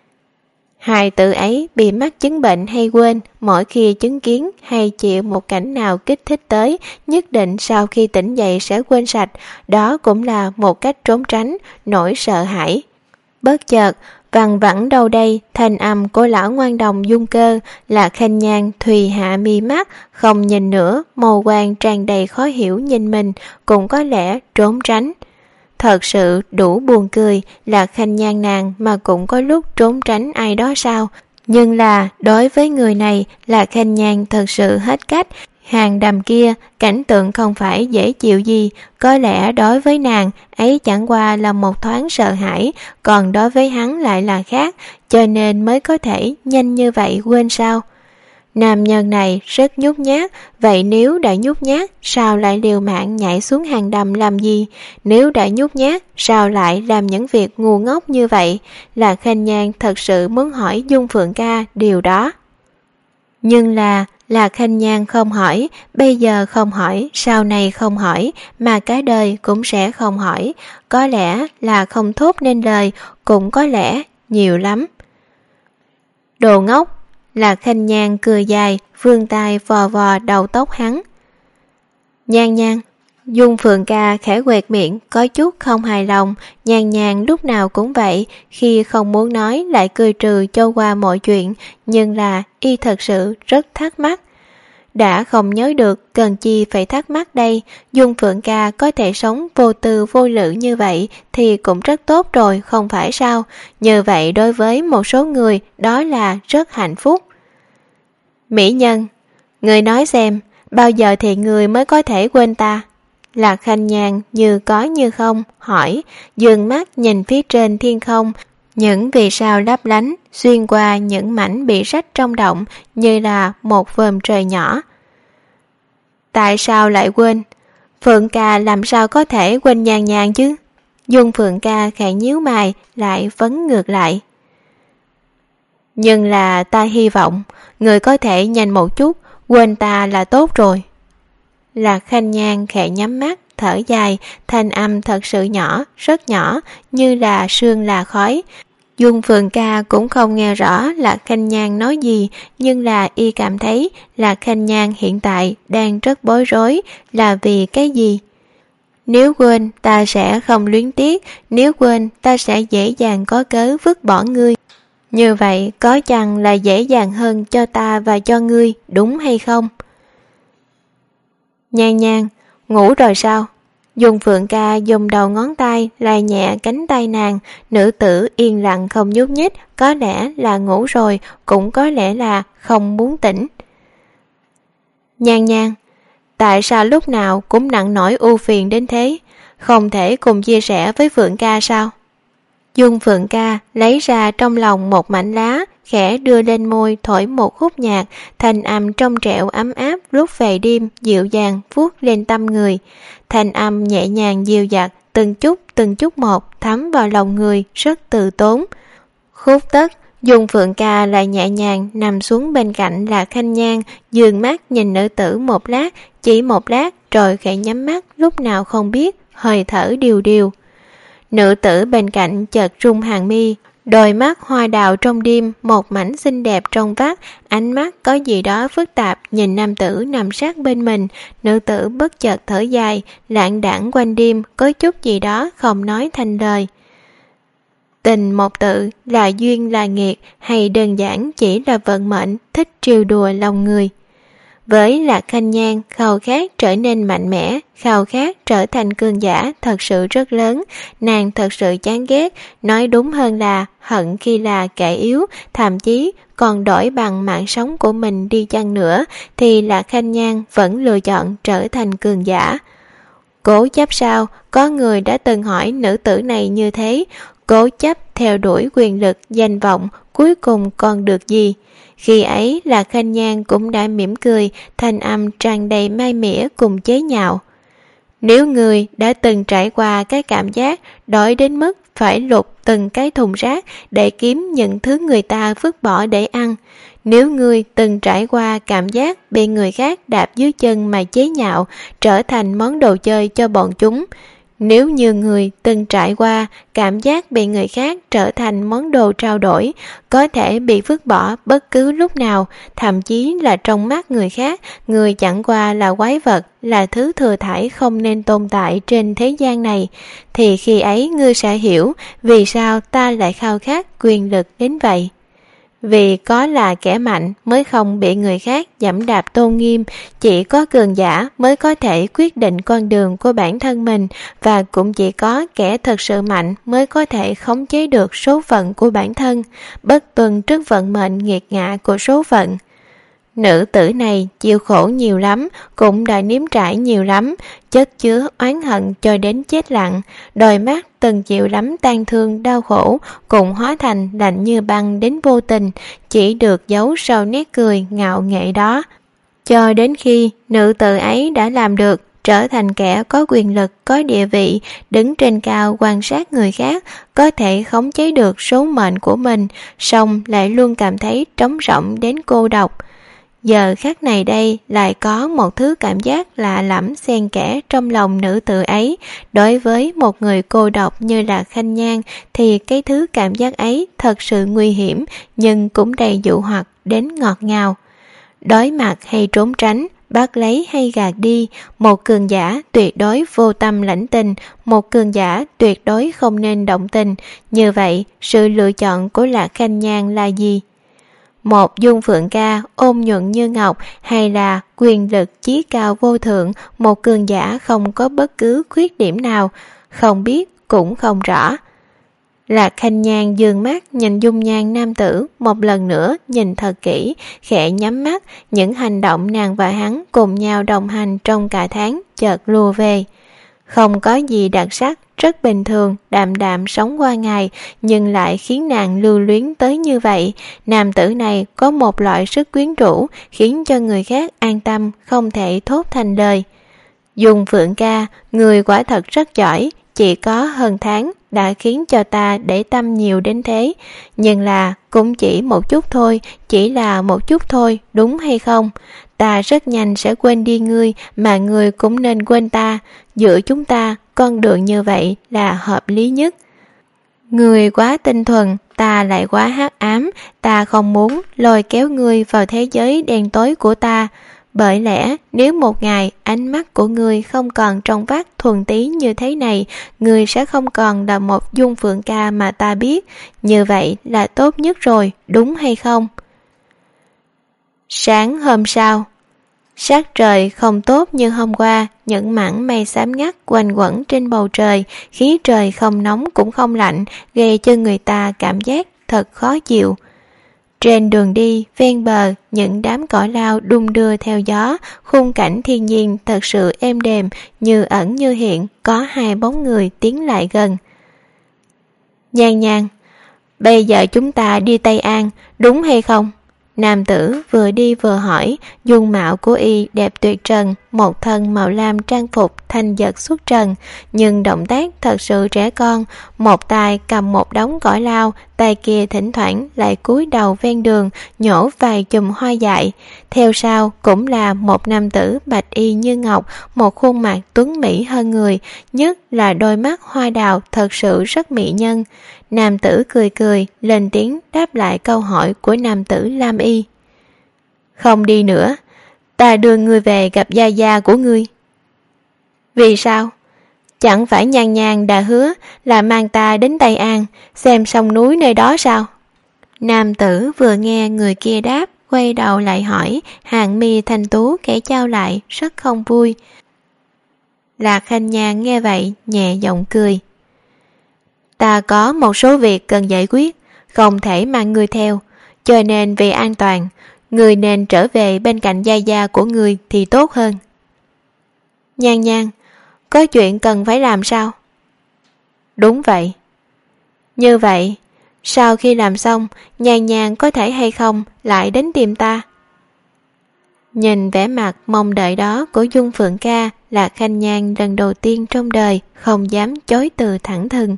Hài tử ấy bị mắc chứng bệnh hay quên, mỗi khi chứng kiến hay chịu một cảnh nào kích thích tới, nhất định sau khi tỉnh dậy sẽ quên sạch, đó cũng là một cách trốn tránh nỗi sợ hãi. Bất chợt, văng vẳng đâu đây, thanh âm của lão ngoan đồng Dung Cơ. Lạc Khanh Nhan thùy hạ mi mắt, không nhìn nữa, màu quang tràn đầy khó hiểu nhìn mình, cũng có lẽ trốn tránh. Thật sự đủ buồn cười, Lạc Khanh Nhan nàng mà cũng có lúc trốn tránh ai đó sao? Nhưng là đối với người này, Lạc Khanh Nhan thật sự hết cách. Hàng đầm kia, cảnh tượng không phải dễ chịu gì, có lẽ đối với nàng ấy chẳng qua là một thoáng sợ hãi, còn đối với hắn lại là khác, cho nên mới có thể nhanh như vậy quên sao? Nam nhân này rất nhút nhát, vậy nếu đã nhút nhát, sao lại liều mạng nhảy xuống hàng đầm làm gì? Nếu đã nhút nhát, sao lại làm những việc ngu ngốc như vậy? Lạc Khanh Nhan thật sự muốn hỏi Dung Phượng Ca điều đó. Nhưng là Lạc Khanh Nhan không hỏi, bây giờ không hỏi, sau này không hỏi, mà cả đời cũng sẽ không hỏi. Có lẽ là không thốt nên lời, cũng có lẽ nhiều lắm. Đồ ngốc! Lạc Khanh Nhan cười dài, vươn tay vò vò đầu tóc hắn. Nhan Nhan! Dung Phượng Ca khẽ quẹt miệng, có chút không hài lòng. Nhan Nhan lúc nào cũng vậy, khi không muốn nói lại cười trừ cho qua mọi chuyện, nhưng là y thật sự rất thắc mắc. đã không nhớ được, cần chi phải thắc mắc đây. Dung Phượng ca có thể sống vô tư vô lự như vậy thì cũng rất tốt rồi, không phải sao? Như vậy đối với một số người đó là rất hạnh phúc. Mỹ Nhân, người nói xem, bao giờ thì người mới có thể quên ta? Lạc Khanh Nhàn như có như không hỏi, dường mắt nhìn phía trên thiên không, những vì sao lấp lánh xuyên qua những mảnh bị rách trong động như là một vòm trời nhỏ. Tại sao lại quên? Phượng ca làm sao có thể quên Nhàn Nhàn chứ? Dung Phượng ca khẽ nhíu mày lại vấn ngược lại. Nhưng là ta hy vọng người có thể nhanh một chút, quên ta là tốt rồi. Lạc Khanh Nhàn khẽ nhắm mắt, thở dài, thanh âm thật sự nhỏ, rất nhỏ, như là sương là khói. Dung Phượng ca cũng không nghe rõ Lạc Khanh Nhàn nói gì, nhưng là y cảm thấy Lạc Khanh Nhàn hiện tại đang rất bối rối, là vì cái gì? Nếu quên ta sẽ không luyến tiếc, nếu quên ta sẽ dễ dàng có cớ vứt bỏ ngươi. Như vậy có chăng là dễ dàng hơn cho ta và cho ngươi, đúng hay không? Nhan Nhan, ngủ rồi sao? Dung Phượng ca dùng đầu ngón tay lay nhẹ cánh tay nàng, nữ tử yên lặng không nhúc nhích, có lẽ là ngủ rồi, cũng có lẽ là không muốn tỉnh. Nhan Nhan, tại sao lúc nào cũng nặng nỗi ưu phiền đến thế? Không thể cùng chia sẻ với Phượng ca sao? Dung Phượng ca lấy ra trong lòng một mảnh lá, khẽ đưa lên môi thổi một khúc nhạc, thanh âm trong trẻo ấm áp lúc về đêm dịu dàng vuốt lên tâm người. Thanh âm nhẹ nhàng dịu dặt, từng chút một thấm vào lòng người, rất từ tốn. Khúc tất, Dung Phượng ca lại nhẹ nhàng nằm xuống bên cạnh Lạc Khanh Nhàn, dường mắt nhìn nữ tử một lát, chỉ một lát rồi khẽ nhắm mắt lúc nào không biết, hơi thở điều điều. Nữ tử bên cạnh chợt rung hàng mi, đôi mắt hoa đào trong đêm một mảnh xinh đẹp trong vắt, ánh mắt có gì đó phức tạp nhìn nam tử nằm sát bên mình. Nữ tử bất chợt thở dài, lảng đảng quanh đêm, có chút gì đó không nói thành lời. Tình một tự là duyên là nghiệt, hay đơn giản chỉ là vận mệnh thích trêu đùa lòng người? Với Lạc Khanh Nhàn, khao khát trở nên mạnh mẽ, khao khát trở thành cường giả thật sự rất lớn. Nàng thật sự chán ghét, nói đúng hơn là hận khi là kẻ yếu, thậm chí còn đổi bằng mạng sống của mình đi chăng nữa, thì Lạc Khanh Nhàn vẫn lựa chọn trở thành cường giả. Cố chấp sao? Có người đã từng hỏi nữ tử này như thế. Cố chấp theo đuổi quyền lực, danh vọng, cuối cùng còn được gì? Khi ấy Lạc Khanh Nhàn cũng đã mỉm cười, thanh âm tràn đầy mai mỉa cùng chế nhạo. Nếu người đã từng trải qua cái cảm giác đói đến mức phải lục từng cái thùng rác để kiếm những thứ người ta vứt bỏ để ăn, nếu người từng trải qua cảm giác bị người khác đạp dưới chân mà chế nhạo, trở thành món đồ chơi cho bọn chúng, nếu như người từng trải qua cảm giác bị người khác trở thành món đồ trao đổi, có thể bị vứt bỏ bất cứ lúc nào, thậm chí là trong mắt người khác, người chẳng qua là quái vật, là thứ thừa thải không nên tồn tại trên thế gian này, thì khi ấy ngươi sẽ hiểu vì sao ta lại khao khát quyền lực đến vậy. Vì có là kẻ mạnh mới không bị người khác giẫm đạp tôn nghiêm, chỉ có cường giả mới có thể quyết định con đường của bản thân mình, và cũng chỉ có kẻ thật sự mạnh mới có thể khống chế được số phận của bản thân, bất tuân trước vận mệnh nghiệt ngã của số phận. Nữ tử này chịu khổ nhiều lắm, cũng đã nếm trải nhiều lắm, chất chứa oán hận cho đến chết lặng, đôi mắt từng chịu lắm tang thương đau khổ, cũng hóa thành lạnh như băng đến vô tình, chỉ được giấu sau nét cười ngạo nghễ đó. Cho đến khi nữ tử ấy đã làm được, trở thành kẻ có quyền lực, có địa vị, đứng trên cao quan sát người khác, có thể khống chế được số mệnh của mình, song lại luôn cảm thấy trống rỗng đến cô độc. Giờ khắc này đây lại có một thứ cảm giác lạ lẫm xen kẽ trong lòng nữ tử ấy. Đối với một người cô độc như là Khanh Nhàn thì cái thứ cảm giác ấy thật sự nguy hiểm, nhưng cũng đầy dụ hoặc đến ngọt ngào. Đối mặt hay trốn tránh, bắt lấy hay gạt đi, một cường giả tuyệt đối vô tâm lãnh tình, một cường giả tuyệt đối không nên động tình. Như vậy, sự lựa chọn của Lạc Khanh Nhàn là gì? Một Dung Phượng ca ôn nhuận như ngọc, hay là quyền lực chí cao vô thượng, một cường giả không có bất cứ khuyết điểm nào? Không biết cũng không rõ. Lạc Khanh Nhan dương mắt nhìn dung nhan nam tử một lần nữa, nhìn thật kỹ, khẽ nhắm mắt. Những hành động nàng và hắn cùng nhau đồng hành trong cả tháng chợt lùa về. Không có gì đặc sắc, rất bình thường, đạm đạm sống qua ngày, nhưng lại khiến nàng lưu luyến tới như vậy. Nam tử này có một loại sức quyến rũ, khiến cho người khác an tâm, không thể thốt thành lời. Dung Phượng ca, người quả thật rất giỏi, chỉ có hơn tháng đã khiến cho ta để tâm nhiều đến thế. Nhưng là cũng chỉ một chút thôi, chỉ là một chút thôi, đúng hay không? Ta rất nhanh sẽ quên đi ngươi, mà ngươi cũng nên quên ta. Giữa chúng ta, con đường như vậy là hợp lý nhất. Ngươi quá tinh thuần, ta lại quá hắc ám, ta không muốn lôi kéo ngươi vào thế giới đen tối của ta. Bởi lẽ nếu một ngày ánh mắt của ngươi không còn trong vắt thuần tí như thế này, ngươi sẽ không còn là một Dung Phượng ca mà ta biết. Như vậy là tốt nhất rồi, đúng hay không? Sáng hôm sau, sắc trời không tốt như hôm qua, những mảng mây xám ngắt quanh quẩn trên bầu trời, khí trời không nóng cũng không lạnh, gây cho người ta cảm giác thật khó chịu. Trên đường đi, ven bờ, những đám cỏ lau đung đưa theo gió, khung cảnh thiên nhiên thật sự êm đềm, như ẩn như hiện, có hai bóng người tiến lại gần. Nhan Nhan, bây giờ chúng ta đi Tây An, đúng hay không? Nam tử vừa đi vừa hỏi, dung mạo của y đẹp tuyệt trần, một thân màu lam trang phục thanh giật xuất trần, nhưng động tác thật sự trẻ con, một tay cầm một đống cỏ lau, tay kia thỉnh thoảng lại cúi đầu ven đường, nhổ vài chùm hoa dại. Theo sau cũng là một nam tử bạch y như ngọc, một khuôn mặt tuấn mỹ hơn người, nhất là đôi mắt hoa đào thật sự rất mỹ nhân. Nam tử cười cười, lên tiếng đáp lại câu hỏi của nam tử lam y. Không đi nữa, ta đưa ngươi về gặp gia gia của ngươi. Vì sao? Chẳng phải Nhan Nhan đã hứa là mang ta đến Tây An, xem sông núi nơi đó sao? Nam tử vừa nghe người kia đáp, quay đầu lại hỏi, hàng mi thanh tú kẻ trao lại, rất không vui. Lạc Khanh Nhan nghe vậy, nhẹ giọng cười. Ta có một số việc cần giải quyết, không thể mang ngươi theo, cho nên vì an toàn, ngươi nên trở về bên cạnh gia gia của ngươi thì tốt hơn. Nhan Nhan, có chuyện cần phải làm sao? Đúng vậy. Như vậy, sau khi làm xong, Nhan Nhan có thể hay không lại đến tìm ta? Nhìn vẻ mặt mong đợi đó của Dung Phượng ca, Lạc Khanh Nhan lần đầu tiên trong đời không dám chối từ thẳng thừng.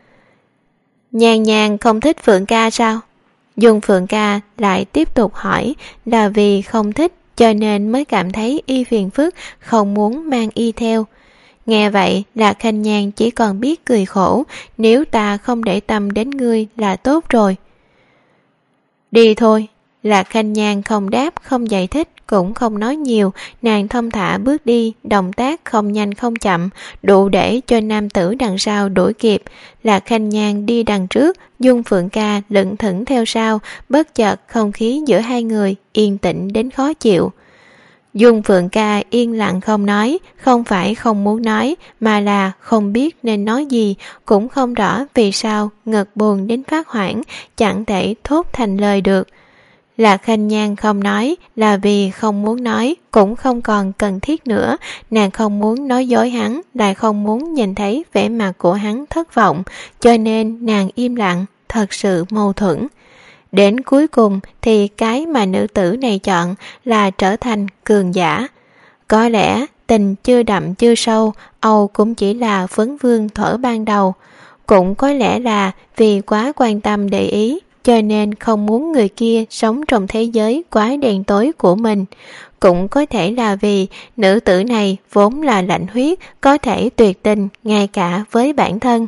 Nhan Nhan không thích Phượng ca sao? Dung Phượng ca lại tiếp tục hỏi, là vì không thích cho nên mới cảm thấy y phiền phức, không muốn mang y theo. Nghe vậy, Lạc Khanh Nhan chỉ còn biết cười khổ, nếu ta không để tâm đến ngươi là tốt rồi. Đi thôi. Lạc Khanh Nhan không đáp, không giải thích, cũng không nói nhiều, nàng thong thả bước đi, động tác không nhanh không chậm, đủ để cho nam tử đằng sau đuổi kịp. Lạc Khanh Nhan đi đằng trước, Dung Phượng ca lững thững theo sau, bất chợt không khí giữa hai người yên tĩnh đến khó chịu. Dung Phượng ca yên lặng không nói, không phải không muốn nói, mà là không biết nên nói gì, cũng không rõ vì sao ngực buồn đến phát hoảng, chẳng thể thốt thành lời được. Lạc Khanh Nhan không nói là vì không muốn nói, cũng không còn cần thiết nữa. Nàng không muốn nói dối hắn, lại không muốn nhìn thấy vẻ mặt của hắn thất vọng, cho nên nàng im lặng, thật sự mâu thuẫn. Đến cuối cùng thì cái mà nữ tử này chọn là trở thành cường giả. Có lẽ tình chưa đậm chưa sâu, Âu cũng chỉ là vấn vương thuở ban đầu. Cũng có lẽ là vì quá quan tâm để ý, cho nên không muốn người kia sống trong thế giới quá đen tối của mình. Cũng có thể là vì nữ tử này vốn là lạnh huyết, có thể tuyệt tình ngay cả với bản thân.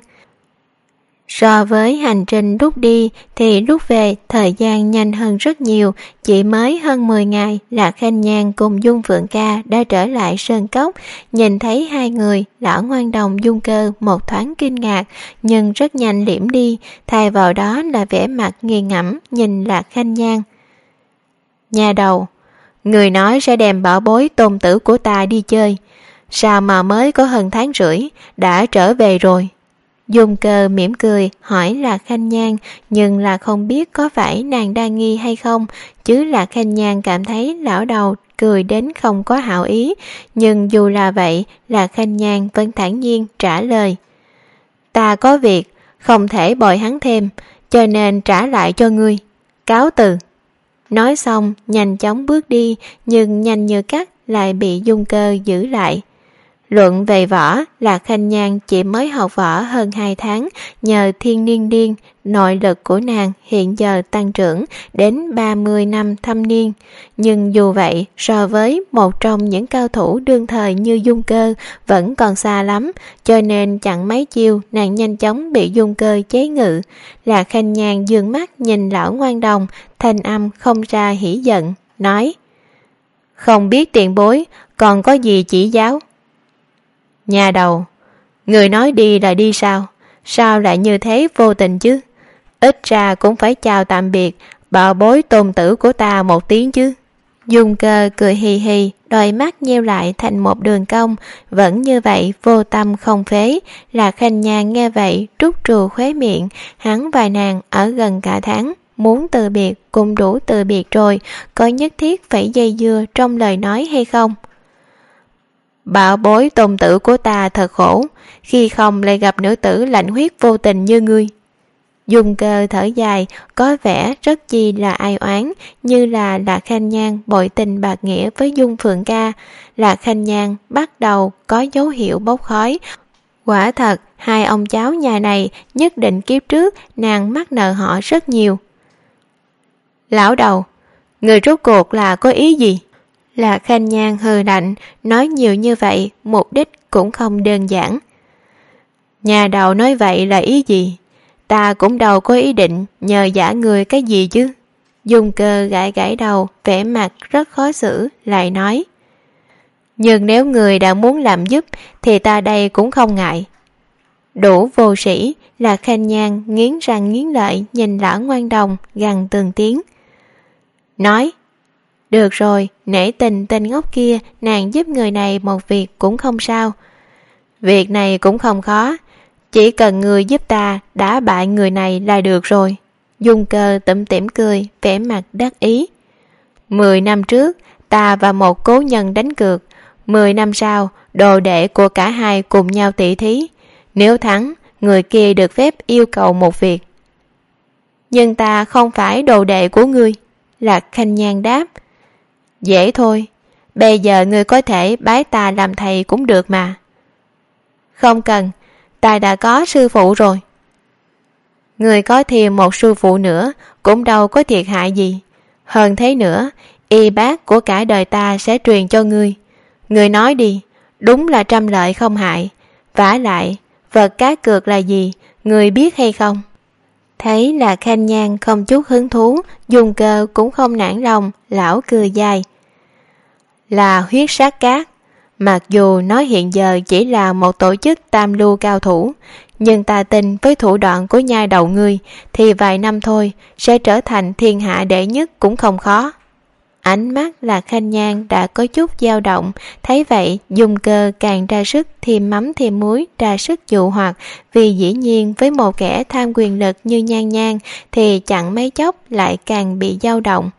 So với hành trình lúc đi thì lúc về thời gian nhanh hơn rất nhiều, chỉ mới hơn 10 ngày Lạc Khanh Nhan cùng Dung Phượng ca đã trở lại Sơn Cốc. Nhìn thấy hai người, lão ngoan đồng Dung Cơ một thoáng kinh ngạc, nhưng rất nhanh liễm đi, thay vào đó là vẻ mặt nghiền ngẫm nhìn Lạc Khanh Nhan. Nhà đầu, người nói sẽ đem bảo bối tôn tử của ta đi chơi, sao mà mới có hơn tháng rưỡi đã trở về rồi? Dung Cơ mỉm cười hỏi Lạc Khanh Nhan, nhưng là không biết có phải nàng đang nghi hay không, chứ Lạc Khanh Nhan cảm thấy lão đầu cười đến không có hảo ý, nhưng dù là vậy, Lạc Khanh Nhan vẫn thản nhiên trả lời. Ta có việc, không thể bồi hắn thêm, cho nên trả lại cho ngươi. Cáo từ. Nói xong, nhanh chóng bước đi, nhưng nhanh như cắt lại bị Dung Cơ giữ lại. Luận về võ, Lạc Khanh Nhan chỉ mới học võ hơn 2 tháng, nhờ thiên niên điên, nội lực của nàng hiện giờ tăng trưởng đến 30 năm thâm niên. Nhưng dù vậy, so với một trong những cao thủ đương thời như Dung Cơ vẫn còn xa lắm, cho nên chẳng mấy chiêu nàng nhanh chóng bị Dung Cơ chế ngự. Lạc Khanh Nhan dương mắt nhìn lão ngoan đồng, thanh âm không ra hỉ giận, nói: Không biết tiền bối, còn có gì chỉ giáo? Nhà đầu, người nói đi là đi sao? Sao lại như thế vô tình chứ? Ít ra cũng phải chào tạm biệt bảo bối tôn tử của ta một tiếng chứ. Dung Cơ cười hì hì, đôi mắt nheo lại thành một đường cong, vẫn như vậy vô tâm không phế. Lạc Khanh Nhan nghe vậy trút trù khóe miệng, hắn và nàng ở gần cả tháng, muốn từ biệt cũng đủ từ biệt rồi, có nhất thiết phải dây dưa trong lời nói hay không? Bảo bối tôn tử của ta thật khổ, khi không lại gặp nữ tử lạnh huyết vô tình như ngươi. Dung Cơ thở dài, có vẻ rất chi là ai oán, như là Lạc Khanh Nhan bội tình bạc nghĩa với Dung Phượng ca. Lạc Khanh Nhan bắt đầu có dấu hiệu bốc khói. Quả thật, hai ông cháu nhà này nhất định kiếp trước nàng mắc nợ họ rất nhiều. Lão đầu, người rốt cuộc là có ý gì? Lạc Khanh Nhan hừ lạnh, nói nhiều như vậy, mục đích cũng không đơn giản. Nhà đầu nói vậy là ý gì? Ta cũng đâu có ý định nhờ giả người cái gì chứ. Dung Cơ gãi gãi đầu, vẻ mặt rất khó xử, lại nói: Nhưng nếu người đã muốn làm giúp thì ta đây cũng không ngại. Đủ vô sĩ. Lạc Khanh Nhan nghiến răng nghiến lợi nhìn lão ngoan đồng, gằn từng tiếng. Nói: Được rồi, nể tình tên ngốc kia, nàng giúp người này một việc cũng không sao. Việc này cũng không khó, chỉ cần người giúp ta đả bại người này là được rồi. Dung Cơ tủm tỉm cười, vẻ mặt đắc ý. 10 năm trước, ta và một cố nhân đánh cược, 10 năm sau, đồ đệ của cả hai cùng nhau tỷ thí. Nếu thắng, người kia được phép yêu cầu một việc. Nhưng ta không phải đồ đệ của ngươi. Lạc Khanh Nhan đáp. Dễ thôi, bây giờ ngươi có thể bái ta làm thầy cũng được mà. Không cần, ta đã có sư phụ rồi. Ngươi có thêm một sư phụ nữa cũng đâu có thiệt hại gì. Hơn thế nữa, y bác của cả đời ta sẽ truyền cho ngươi. Ngươi nói đi, đúng là trăm lợi không hại. Vả lại, vật cá cược là gì, ngươi biết hay không? Thấy là Khanh Nhan không chút hứng thú, Dung Cơ cũng không nản lòng, lão cười dài. Là huyết sát cát. Mặc dù nó hiện giờ chỉ là một tổ chức tam lưu cao thủ, nhưng ta tin với thủ đoạn của nhai đầu ngươi thì vài năm thôi sẽ trở thành thiên hạ đệ nhất cũng không khó. Ánh mắt là Khanh Nhan đã có chút dao động, thấy vậy Dung Cơ càng ra sức thêm mắm thêm muối, ra sức dụ hoặc, vì dĩ nhiên với một kẻ tham quyền lực như Nhan Nhan thì chẳng mấy chốc lại càng bị dao động.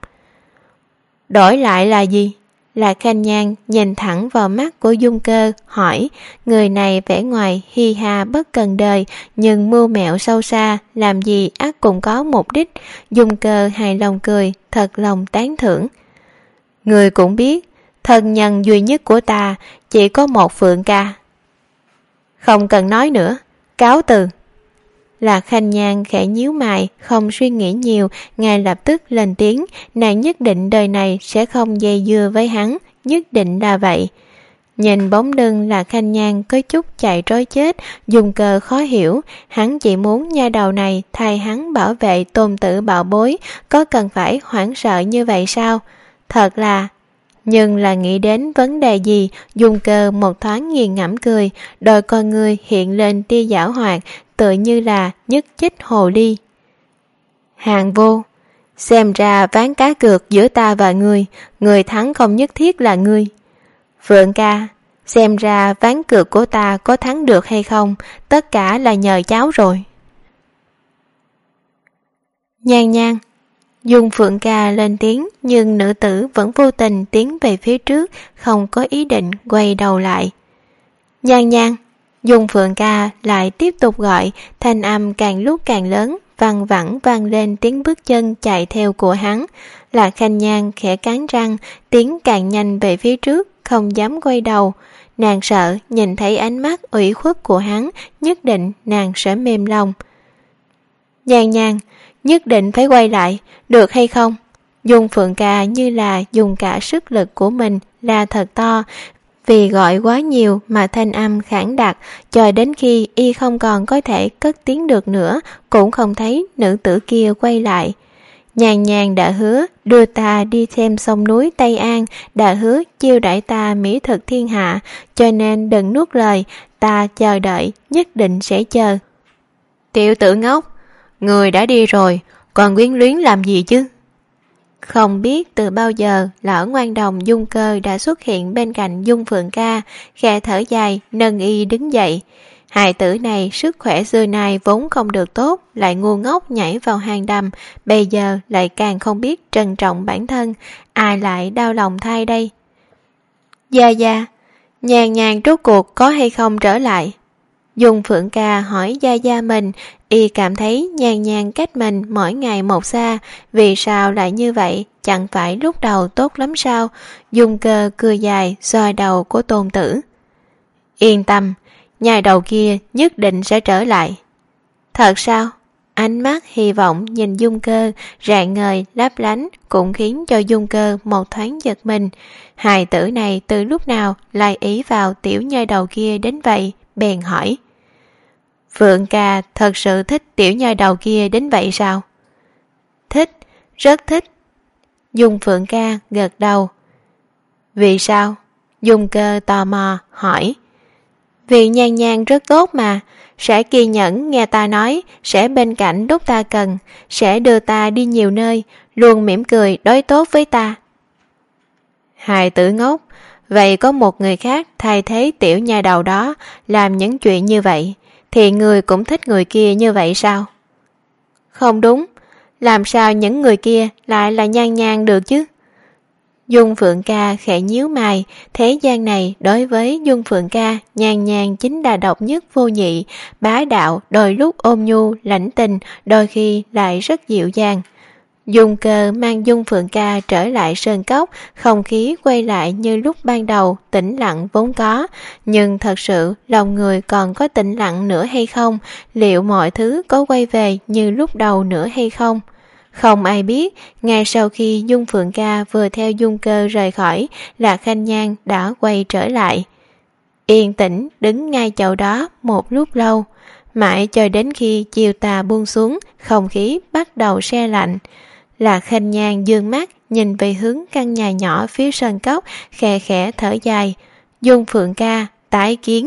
Đổi lại là gì? Lạc Khanh Nhan nhìn thẳng vào mắt của Dung Cơ, hỏi. Người này vẻ ngoài hi ha bất cần đời, nhưng mưu mẹo sâu xa, làm gì ắt cũng có mục đích. Dung Cơ hài lòng cười, thật lòng tán thưởng. Người cũng biết, thân nhân duy nhất của ta chỉ có một Phượng ca. Không cần nói nữa, cáo từ. Lạc Khanh Nhan khẽ nhíu mày, không suy nghĩ nhiều, ngay lập tức lên tiếng, nàng nhất định đời này sẽ không dây dưa với hắn, nhất định là vậy. Nhìn bóng lưng Lạc Khanh Nhan có chút chạy trối chết, Dung Cơ khó hiểu, hắn chỉ muốn nha đầu này thay hắn bảo vệ tôn tử bảo bối, có cần phải hoảng sợ như vậy sao? Thật là... Nhưng là nghĩ đến vấn đề gì, Dung Cơ một thoáng nghiền ngẫm cười, đôi con ngươi hiện lên tia giảo hoạt, tựa như là nhức chích hồ ly. Hàng vô, Xem ra ván cá cược giữa ta và ngươi, người thắng không nhất thiết là ngươi. Phượng ca, xem ra ván cược của ta có thắng được hay không, tất cả là nhờ cháu rồi. Nhan nhan. Dung Phượng ca lên tiếng, nhưng nữ tử vẫn vô tình tiến về phía trước, không có ý định quay đầu lại. Nhan nhan. Dung Phượng ca lại tiếp tục gọi, thanh âm càng lúc càng lớn, văng vẳng vang lên tiếng bước chân chạy theo của hắn. Lạc Khanh Nhan khẽ cắn răng, tiến càng nhanh về phía trước, không dám quay đầu. Nàng sợ nhìn thấy ánh mắt ủy khuất của hắn, nhất định nàng sẽ mềm lòng. Nhan nhan, nhất định phải quay lại, được hay không? Dung Phượng ca như là dùng cả sức lực của mình là thật to, vì gọi quá nhiều mà thanh âm khản đặc, cho đến khi y không còn có thể cất tiếng được nữa, cũng không thấy nữ tử kia quay lại. Nhàn nhàn đã hứa đưa ta đi xem sông núi Tây An, đã hứa chiêu đãi ta mỹ thực thiên hạ, cho nên đừng nuốt lời, ta chờ đợi, nhất định sẽ chờ. Tiểu tử ngốc, người đã đi rồi, còn quyến luyến làm gì chứ? Không biết từ bao giờ lão ngoan đồng Dung Cơ đã xuất hiện bên cạnh Dung Phượng ca, khẽ thở dài, nâng y đứng dậy. Hài tử này sức khỏe xưa nay vốn không được tốt, lại ngu ngốc nhảy vào hang đầm, bây giờ lại càng không biết trân trọng bản thân, ai lại đau lòng thay đây? Gia Gia, nhàn nhàn rốt cuộc có hay không trở lại? Dung Phượng ca hỏi Gia Gia mình, y cảm thấy nhàn nhàn cách mình mỗi ngày một xa, vì sao lại như vậy, chẳng phải lúc đầu tốt lắm sao? Dung Cơ cười dài xoa đầu của Tôn Tử. Yên tâm, nhai đầu kia nhất định sẽ trở lại. Thật sao? Ánh mắt hy vọng nhìn Dung Cơ rạng ngời lấp lánh cũng khiến cho Dung Cơ một thoáng giật mình. Hài tử này từ lúc nào lại ý vào tiểu nhai đầu kia đến vậy, bèn hỏi. Phượng ca thật sự thích tiểu nhai đầu kia đến vậy sao? Thích, rất thích. Dung Phượng ca gật đầu. Vì sao? Dung Cơ tò mò hỏi. Vì nhan nhan rất tốt mà, sẽ kiên nhẫn nghe ta nói, sẽ bên cạnh lúc ta cần, sẽ đưa ta đi nhiều nơi, luôn mỉm cười đối tốt với ta. Hài tử ngốc, vậy có một người khác thay thế tiểu nha đầu đó làm những chuyện như vậy, thì người cũng thích người kia như vậy sao? Không đúng, làm sao những người kia lại là nhan nhan được chứ? Dung Phượng ca khẽ nhíu mày, thế gian này đối với Dung Phượng ca, nhan nhan chính là độc nhất vô nhị, bá đạo, đôi lúc ôn nhu, lãnh tình, đôi khi lại rất dịu dàng. Dung Cơ mang Dung Phượng ca trở lại sơn cốc, không khí quay lại như lúc ban đầu, tĩnh lặng vốn có, nhưng thật sự lòng người còn có tĩnh lặng nữa hay không, liệu mọi thứ có quay về như lúc đầu nữa hay không? Không ai biết, ngay sau khi Dung Phượng ca vừa theo Dung Cơ rời khỏi, Lạc Khanh Nhan đã quay trở lại. Yên tĩnh đứng ngay chỗ đó một lúc lâu, mãi cho đến khi chiều tà buông xuống, không khí bắt đầu se lạnh. Lạc Khanh Nhan dương mắt nhìn về hướng căn nhà nhỏ phía sân cốc, khẽ khẽ thở dài. Dung Phượng ca tái kiến.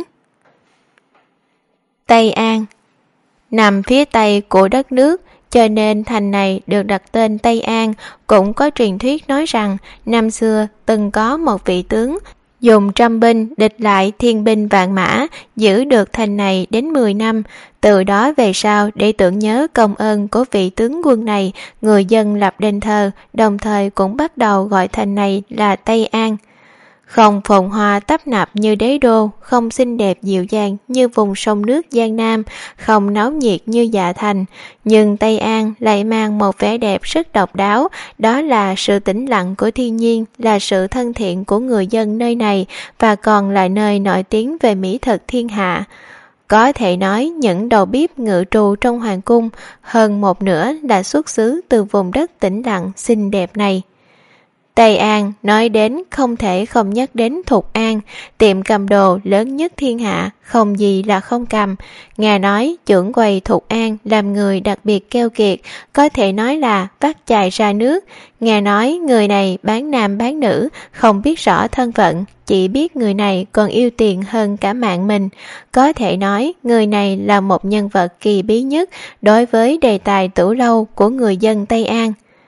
Tây An nằm phía tây của đất nước, cho nên thành này được đặt tên Tây An. Cũng có truyền thuyết nói rằng năm xưa từng có một vị tướng dùng trăm binh địch lại thiên binh vạn mã, giữ được thành này đến 10 năm. Từ đó về sau, để tưởng nhớ công ơn của vị tướng quân này, người dân lập đền thờ, đồng thời cũng bắt đầu gọi thành này là Tây An. Không phồn hoa tấp nập như đế đô, không xinh đẹp dịu dàng như vùng sông nước Giang Nam, không náo nhiệt như Dạ Thành, nhưng Tây An lại mang một vẻ đẹp rất độc đáo, đó là sự tĩnh lặng của thiên nhiên, là sự thân thiện của người dân nơi này, và còn là nơi nổi tiếng về mỹ thực thiên hạ. Có thể nói những đầu bếp ngự trù trong hoàng cung, hơn một nửa là xuất xứ từ vùng đất tĩnh lặng xinh đẹp này. Tây An nói đến không thể không nhắc đến Thục An, tiệm cầm đồ lớn nhất thiên hạ, không gì là không cầm. Nghe nói trưởng quầy Thục An làm người đặc biệt keo kiệt, có thể nói là vắt chài ra nước. Nghe nói người này bán nam bán nữ, không biết rõ thân phận, chỉ biết người này còn yêu tiền hơn cả mạng mình. Có thể nói người này là một nhân vật kỳ bí nhất đối với đề tài tửu lâu của người dân Tây An.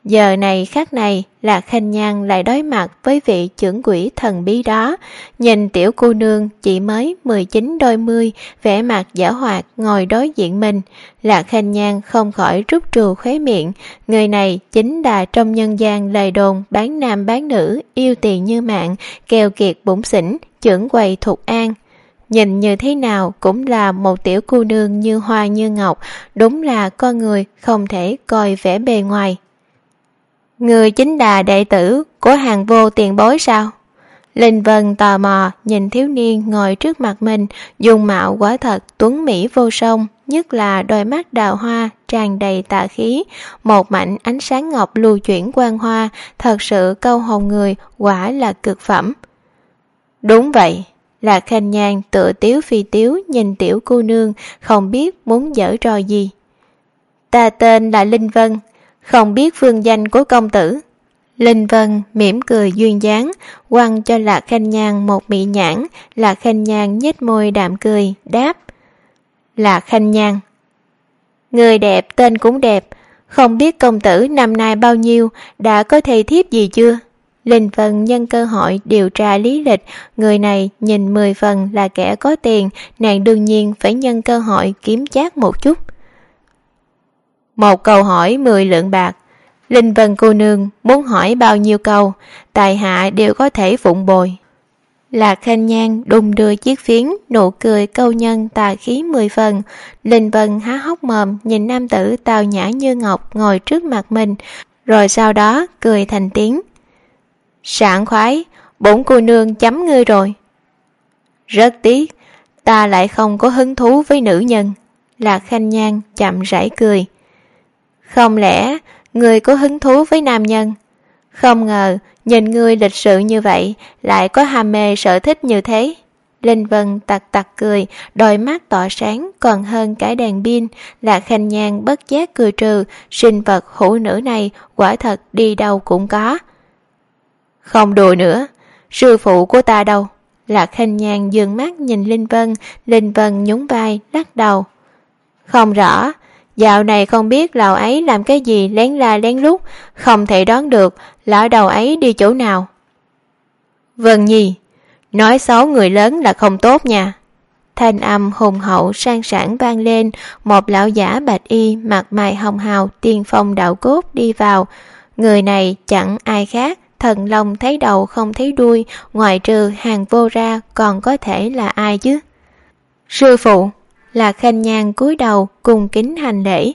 Giờ này khắc này, Lạc Khanh Nhan lại đối mặt với vị trưởng quỹ thần bí đó. Nhìn tiểu cô nương chỉ mới 19 đôi mươi, vẻ mặt giảo hoạt ngồi đối diện mình. Lạc Khanh Nhan không khỏi rút trù khóe miệng. Người này chính là trong nhân gian lời đồn bán nam bán nữ, yêu tiền như mạng, keo kiệt bủn xỉn, trưởng quầy Thục An. Nhìn như thế nào cũng là một tiểu cô nương như hoa như ngọc, đúng là con người không thể coi vẻ bề ngoài. Người chính là đệ tử của Hàng Vô tiền bối sao? Linh Vân tò mò nhìn thiếu niên ngồi trước mặt mình, dung mạo quả thật tuấn mỹ vô song, nhất là đôi mắt đào hoa tràn đầy tà khí, một mảnh ánh sáng ngọc lưu chuyển quang hoa, thật sự câu hồn người, quả là cực phẩm. Đúng vậy, Lạc Khanh Nhan tựa tiếu phi tiếu nhìn tiểu cô nương, không biết muốn giở trò gì. Ta tên là Linh Vân, không biết phương danh của công tử. Linh Vân mỉm cười duyên dáng, quăng cho Lạc Khanh Nhan một mị nhãn. Lạc Khanh Nhan nhếch môi đạm cười, đáp: Lạc Khanh Nhan. Người đẹp, tên cũng đẹp, không biết công tử năm nay bao nhiêu, đã có thầy thiếp gì chưa? Linh Vân nhân cơ hội điều tra lý lịch, người này nhìn 10 phần là kẻ có tiền, nàng đương nhiên phải nhân cơ hội kiếm chác một chút. Một câu hỏi 10 lượng bạc. Linh Vân cô nương muốn hỏi bao nhiêu câu, tài hạ đều có thể phụng bồi. Lạc Khanh Nhan đung đưa chiếc phiến, nụ cười câu nhân tà khí 10 phần. Linh Vân há hốc mồm nhìn nam tử tào nhã như ngọc ngồi trước mặt mình, rồi sau đó cười thành tiếng. Sảng khoái, bổn cô nương chấm ngươi rồi. Rất tiếc, ta lại không có hứng thú với nữ nhân. Lạc Khanh Nhan chậm rãi cười. Không lẽ ngươi có hứng thú với nam nhân? Không ngờ nhìn ngươi lịch sự như vậy lại có ham mê sở thích như thế. Linh Vân tặc tặc cười, đôi mắt tỏa sáng còn hơn cả đèn pin. Lạc Khanh Nhan bất giác cười trừ, sinh vật hữu nữ này quả thật đi đâu cũng có. Không đùa nữa, sư phụ của ta đâu? Lạc Khanh Nhan dừng mắt nhìn Linh Vân nhún vai lắc đầu. Không rõ, dạo này không biết lão ấy làm cái gì lén la lén lút, không thể đoán được lão đầu ấy đi chỗ nào. Vân Nhi, nói xấu người lớn là không tốt nha. Thanh âm hùng hậu sang sảng vang lên, một lão giả bạch y mặt mày hồng hào tiên phong đạo cốt đi vào. Người này chẳng ai khác, thần long thấy đầu không thấy đuôi, ngoại trừ Hàng Vô ra còn có thể là ai chứ? Sư phụ. Là Khanh Nhan cúi đầu cung kính hành lễ.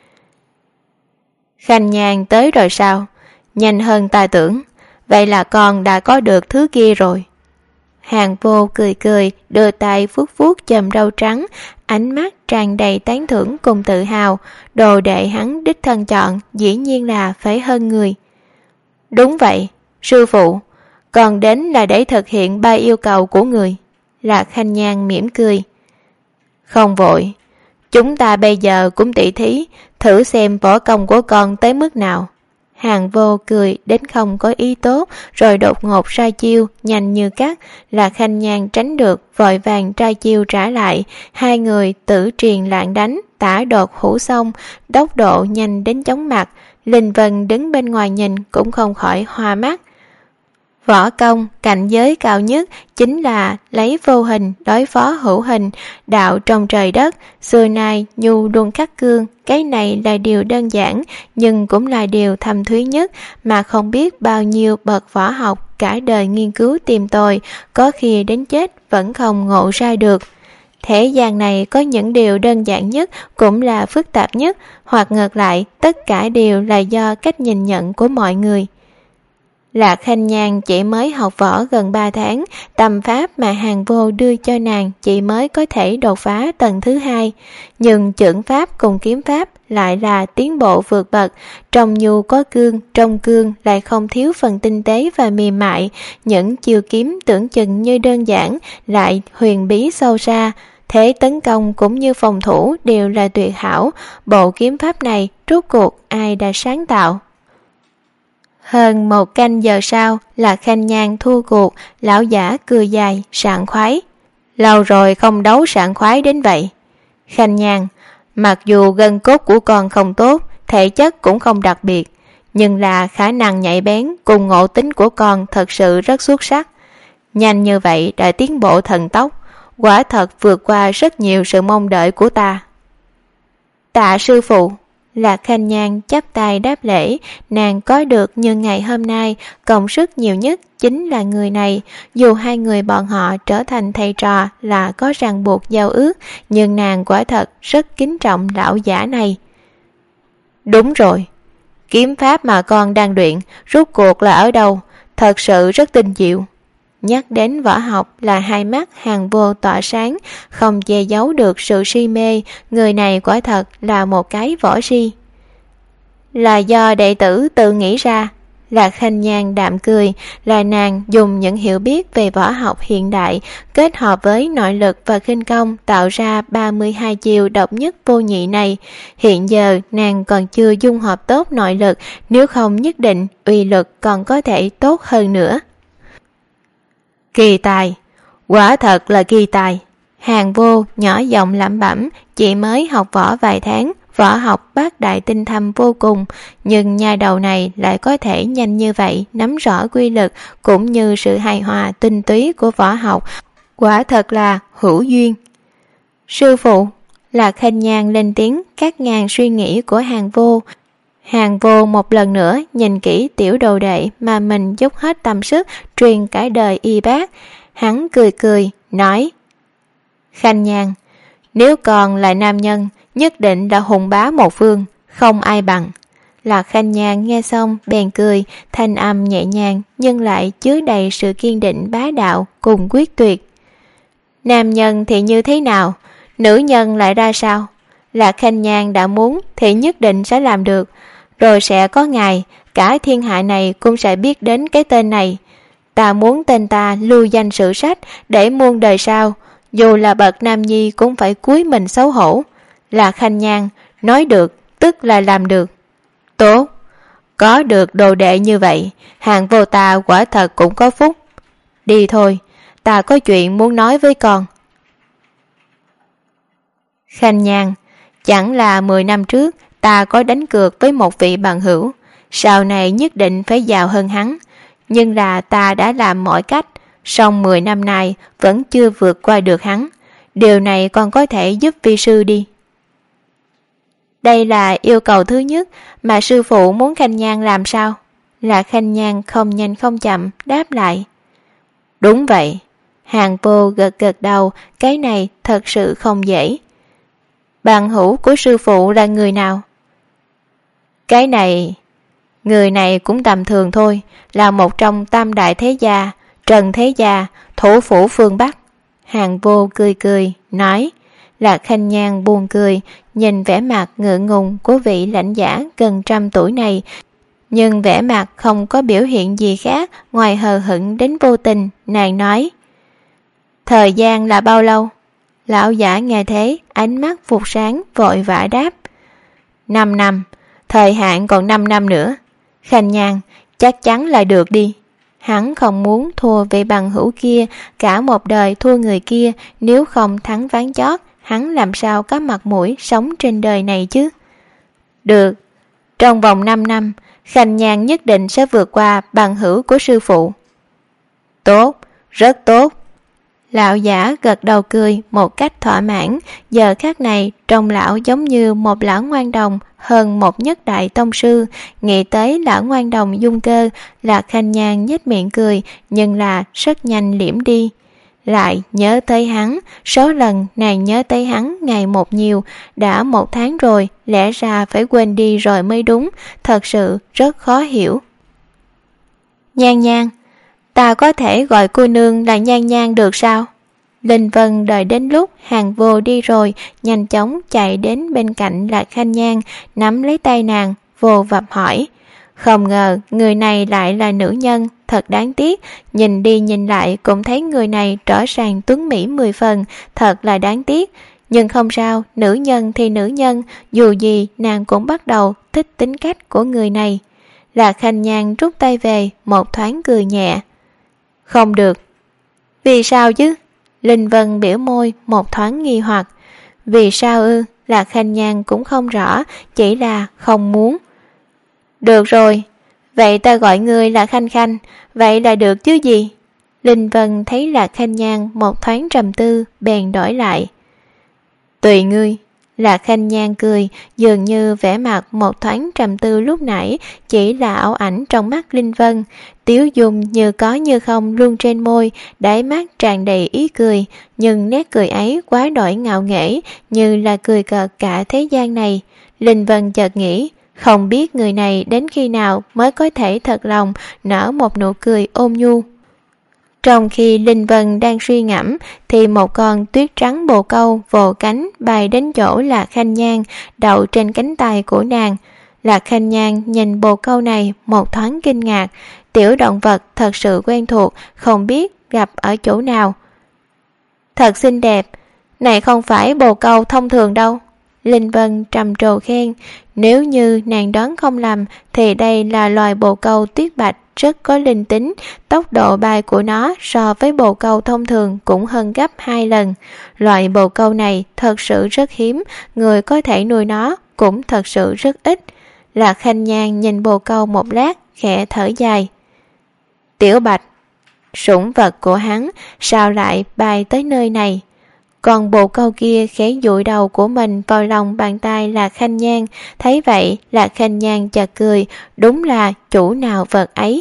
Khanh Nhan tới rồi sao? Nhanh hơn ta tưởng, vậy là con đã có được thứ kia rồi. Hàng Vô cười cười, đưa tay vuốt vuốt chòm râu trắng, ánh mắt tràn đầy tán thưởng cùng tự hào. Đồ đệ hắn đích thân chọn dĩ nhiên là phải hơn người. Đúng vậy, sư phụ, còn đến là để thực hiện 3 yêu cầu của người. Lạc Khanh Nhan mỉm cười. Không vội, chúng ta bây giờ cũng tỉ thí, thử xem võ công của con tới mức nào. Hàng Vô cười đến không có ý tốt, rồi đột ngột ra chiêu, nhanh như cắt. Lạc Khanh Nhan tránh được, vội vàng ra chiêu trả lại. Hai người tử truyền lạng đánh, tả đột hữu xong, tốc độ nhanh đến chóng mặt. Linh Vân đứng bên ngoài nhìn cũng không khỏi hoa mắt. Võ công cảnh giới cao nhất chính là lấy vô hình đối phó hữu hình, đạo trong trời đất, xưa nay nhu luôn khắc cương. Cái này là điều đơn giản, nhưng cũng là điều thâm thúy nhất mà không biết bao nhiêu bậc võ học cả đời nghiên cứu tìm tòi, có khi đến chết vẫn không ngộ ra được. Thế gian này có những điều đơn giản nhất cũng là phức tạp nhất, hoặc ngược lại, tất cả đều là do cách nhìn nhận của mọi người. Lạc Khanh Nhan chỉ mới học võ gần 3 tháng, tâm pháp mà Hàng Vô đưa cho nàng chỉ mới có thể đột phá tầng thứ 2. Nhưng chưởng pháp cùng kiếm pháp lại là tiến bộ vượt bậc, trong nhu có cương, trong cương lại không thiếu phần tinh tế và mềm mại. Những chiêu kiếm tưởng chừng như đơn giản, lại huyền bí sâu xa. Thế tấn công cũng như phòng thủ đều là tuyệt hảo. Bộ kiếm pháp này rốt cuộc ai đã sáng tạo? Hơn 1 canh giờ sau là Khanh Nhan thua cuộc, lão giả cười dài, sảng khoái. Lâu rồi không đấu sảng khoái đến vậy. Khanh Nhan, mặc dù gân cốt của con không tốt, thể chất cũng không đặc biệt, nhưng là khả năng nhạy bén cùng ngộ tính của con thật sự rất xuất sắc. Nhanh như vậy đã tiến bộ thần tốc, quả thật vượt qua rất nhiều sự mong đợi của ta. Tạ sư phụ. Lạc Khanh Nhan chắp tay đáp lễ, nàng có được như ngày hôm nay, cộng sức nhiều nhất chính là người này. Dù hai người bọn họ trở thành thầy trò là có ràng buộc giao ước, nhưng nàng quả thật rất kính trọng lão giả này. Đúng rồi, kiếm pháp mà con đang luyện rốt cuộc là ở đâu? Thật sự rất tinh diệu. Nhắc đến võ học là hai mắt Hàn Vô tỏa sáng, không che giấu được sự si mê, người này quả thật là một cái võ si. Là do đệ tử tự nghĩ ra. Lạc Khanh Nhan đạm cười, là nàng dùng những hiểu biết về võ học hiện đại kết hợp với nội lực và khinh công tạo ra 32 chiêu độc nhất vô nhị này. Hiện giờ nàng còn chưa dung hợp tốt nội lực, nếu không nhất định uy lực còn có thể tốt hơn nữa. Kỳ tài, quả thật là kỳ tài. Hàn Vô nhỏ giọng lẩm bẩm, chỉ mới học võ vài tháng, võ học bát đại tinh thâm vô cùng, nhưng nha đầu này lại có thể nhanh như vậy nắm rõ quy lực cũng như sự hài hòa tinh túy của võ học, quả thật là hữu duyên. Sư phụ. Lạc Khanh Nhan lên tiếng cắt ngang suy nghĩ của Hàn Vô. Hàn Vô một lần nữa nhìn kỹ tiểu đồ đệ mà mình dốc hết tâm sức truyền cả đời y bác. Hắn cười cười, nói: Khanh Nhan, nếu còn là nam nhân, nhất định là hùng bá một phương, không ai bằng. Lạc Khanh Nhan nghe xong bèn cười, thanh âm nhẹ nhàng nhưng lại chứa đầy sự kiên định bá đạo cùng quyết tuyệt. Nam nhân thì như thế nào, nữ nhân lại ra sao? Lạc Khanh Nhan đã muốn thì nhất định sẽ làm được, rồi sẽ có ngày cả thiên hạ này cũng sẽ biết đến cái tên này. Ta muốn tên ta lưu danh sử sách để muôn đời sau, dù là bậc nam nhi cũng phải cúi mình xấu hổ. Lạc Khanh Nhan nói được tức là làm được. Tốt, có được đồ đệ như vậy, Hàn Vô ta quả thật cũng có phúc. Đi thôi, ta có chuyện muốn nói với con. Khanh Nhan, chẳng là 10 năm trước ta có đánh cược với một vị bằng hữu, sau này nhất định phải giàu hơn hắn, nhưng là ta đã làm mọi cách, song 10 năm nay vẫn chưa vượt qua được hắn. Điều này còn có thể giúp vi sư đi. Đây là yêu cầu thứ nhất mà sư phụ muốn Khanh Nhan làm sao? Là Khanh Nhan không nhanh không chậm đáp lại. Đúng vậy. Hàn Vô gật gật đầu, cái này thật sự không dễ. Bằng hữu của sư phụ là người nào? Cái này... Người này cũng tầm thường thôi, là một trong tam đại thế gia, Trần Thế Gia, thủ phủ phương Bắc. Hàn Vô cười cười, nói. Lạc Khanh Nhan buồn cười, nhìn vẻ mặt ngượng ngùng của vị lãnh giả gần 100 tuổi này, nhưng vẻ mặt không có biểu hiện gì khác ngoài hờ hững đến vô tình. Nàng nói: Thời gian là bao lâu? Lão giả nghe thế, ánh mắt phục sáng, vội vã đáp: 5 năm, thời hạn còn 5 năm nữa. Khanh Nhan, chắc chắn là được đi. Hắn không muốn thua vị bằng hữu kia, cả một đời thua người kia, nếu không thắng ván chót, hắn làm sao có mặt mũi sống trên đời này chứ? Được, trong vòng 5 năm, Khanh Nhan nhất định sẽ vượt qua bằng hữu của sư phụ. Tốt, rất tốt. Lão giả gật đầu cười một cách thỏa mãn, giờ khắc này trong lão giống như một lão ngoan đồng hơn một nhất đại tông sư. Nghĩ tới lão ngoan đồng dung cơ, Lạc Khanh Nhan nhếch miệng cười, nhưng là rất nhanh liễm đi. Lại nhớ tới hắn, số lần nàng nhớ tới hắn ngày một nhiều, đã 1 tháng rồi, lẽ ra phải quên đi rồi mới đúng, thật sự rất khó hiểu. Nhan Nhan, ta có thể gọi cô nương là Nhan Nhan được sao? Linh Vân đợi đến lúc Hàn Vô đi rồi, nhanh chóng chạy đến bên cạnh Lạc Khanh Nhan, nắm lấy tay nàng, vô vập hỏi. Không ngờ người này lại là nữ nhân, thật đáng tiếc, nhìn đi nhìn lại cũng thấy người này rõ ràng tuấn mỹ 10 phần, thật là đáng tiếc. Nhưng không sao, nữ nhân thì nữ nhân, dù gì nàng cũng bắt đầu thích tính cách của người này. Lạc Khanh Nhan rút tay về, một thoáng cười nhẹ. Không được. Vì sao chứ? Linh Vân biểu môi một thoáng nghi hoặc. Vì sao ư? Lạc Khanh Nhan cũng không rõ, chỉ là không muốn. Được rồi, vậy ta gọi ngươi là Khanh Khanh, vậy là được chứ gì? Linh Vân thấy Lạc Khanh Nhan một thoáng trầm tư, bèn đổi lại. Tùy ngươi. Lạc Khanh Nhan cười, dường như vẻ mặt một thoáng trầm tư lúc nãy chỉ là ảo ảnh trong mắt Linh Vân. Tiếu dung như có như không luôn trên môi, đáy mắt tràn đầy ý cười, nhưng nét cười ấy quá đổi ngạo nghễ, như là cười cợt cả thế gian này. Linh Vân chợt nghĩ, không biết người này đến khi nào mới có thể thật lòng nở một nụ cười ôn nhu. Trong khi Linh Vân đang suy ngẫm thì một con tuyết trắng bồ câu vồ cánh bay đến chỗ Lạc Khanh Nhan, đậu trên cánh tay của nàng. Lạc Khanh Nhan nhìn bồ câu này một thoáng kinh ngạc, tiểu động vật thật sự quen thuộc, không biết gặp ở chỗ nào. Thật xinh đẹp, này không phải bồ câu thông thường đâu. Linh Vân trầm trồ khen, nếu như nàng đoán không lầm thì đây là loài bồ câu tuyết bạch, rất có linh tính, tốc độ bay của nó so với bồ câu thông thường cũng hơn gấp 2 lần. Loại bồ câu này thật sự rất hiếm, người có thể nuôi nó cũng thật sự rất ít. Lạc Khanh Nhan nhìn bồ câu một lát, khẽ thở dài. Tiểu Bạch, sủng vật của hắn sao lại bay tới nơi này? Còn bồ câu kia khẽ dụi đầu của mình vào lòng bàn tay Lạc Khanh Nhan, thấy vậy Lạc Khanh Nhan chợt cười, đúng là chủ nào vật ấy.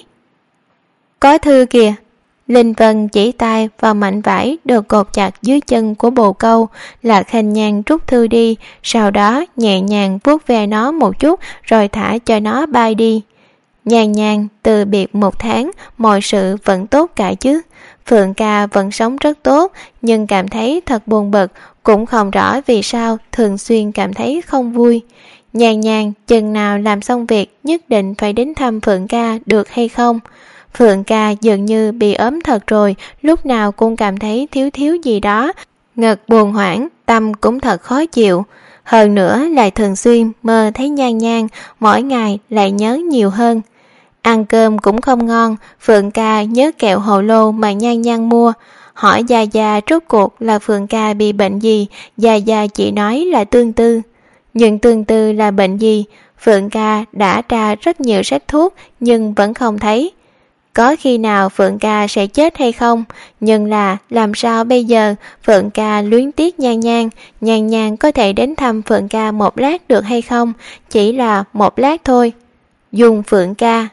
Có thư kìa. Linh Vân chỉ tay vào mảnh vải được cột chặt dưới chân của bồ câu. Lạc Khanh Nhan rút thư đi, sau đó nhẹ nhàng vuốt ve nó một chút rồi thả cho nó bay đi. Nhan Nhan, từ biệt 1 tháng, mọi sự vẫn tốt cả chứ? Phượng ca vẫn sống rất tốt, nhưng cảm thấy thật buồn bực, cũng không rõ vì sao thường xuyên cảm thấy không vui. Nhan Nhan, chừng nào làm xong việc nhất định phải đến thăm Phượng ca được hay không? Phượng ca dường như bị ốm thật rồi, lúc nào cũng cảm thấy thiếu gì đó, ngực buồn hoảng, tâm cũng thật khó chịu. Hơn nữa lại thường xuyên mơ thấy Nhan Nhan, mỗi ngày lại nhớ nhiều hơn. Ăn cơm cũng không ngon, Phượng ca nhớ kẹo hồ lô mà Nhan Nhan mua. Hỏi Gia Gia rốt cuộc là Phượng ca bị bệnh gì, Gia Gia chỉ nói là tương tư. Nhưng tương tư là bệnh gì? Phượng ca đã tra rất nhiều sách thuốc nhưng vẫn không thấy. Có khi nào Phượng ca sẽ chết hay không? Nhưng là làm sao bây giờ? Phượng ca luyến tiếc Nhan Nhan, Nhan Nhan có thể đến thăm Phượng ca một lát được hay không? Chỉ là một lát thôi. Dùng Phượng ca.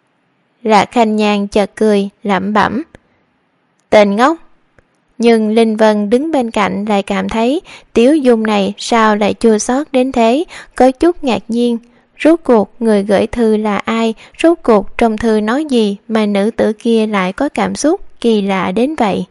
Lạc Khanh Nhan chợt cười, lẩm bẩm. Tên ngốc. Nhưng Linh Vân đứng bên cạnh lại cảm thấy Tiếu Dung này sao lại chua xót đến thế, có chút ngạc nhiên. Rốt cuộc người gửi thư là ai? Rốt cuộc trong thư nói gì mà nữ tử kia lại có cảm xúc kỳ lạ đến vậy?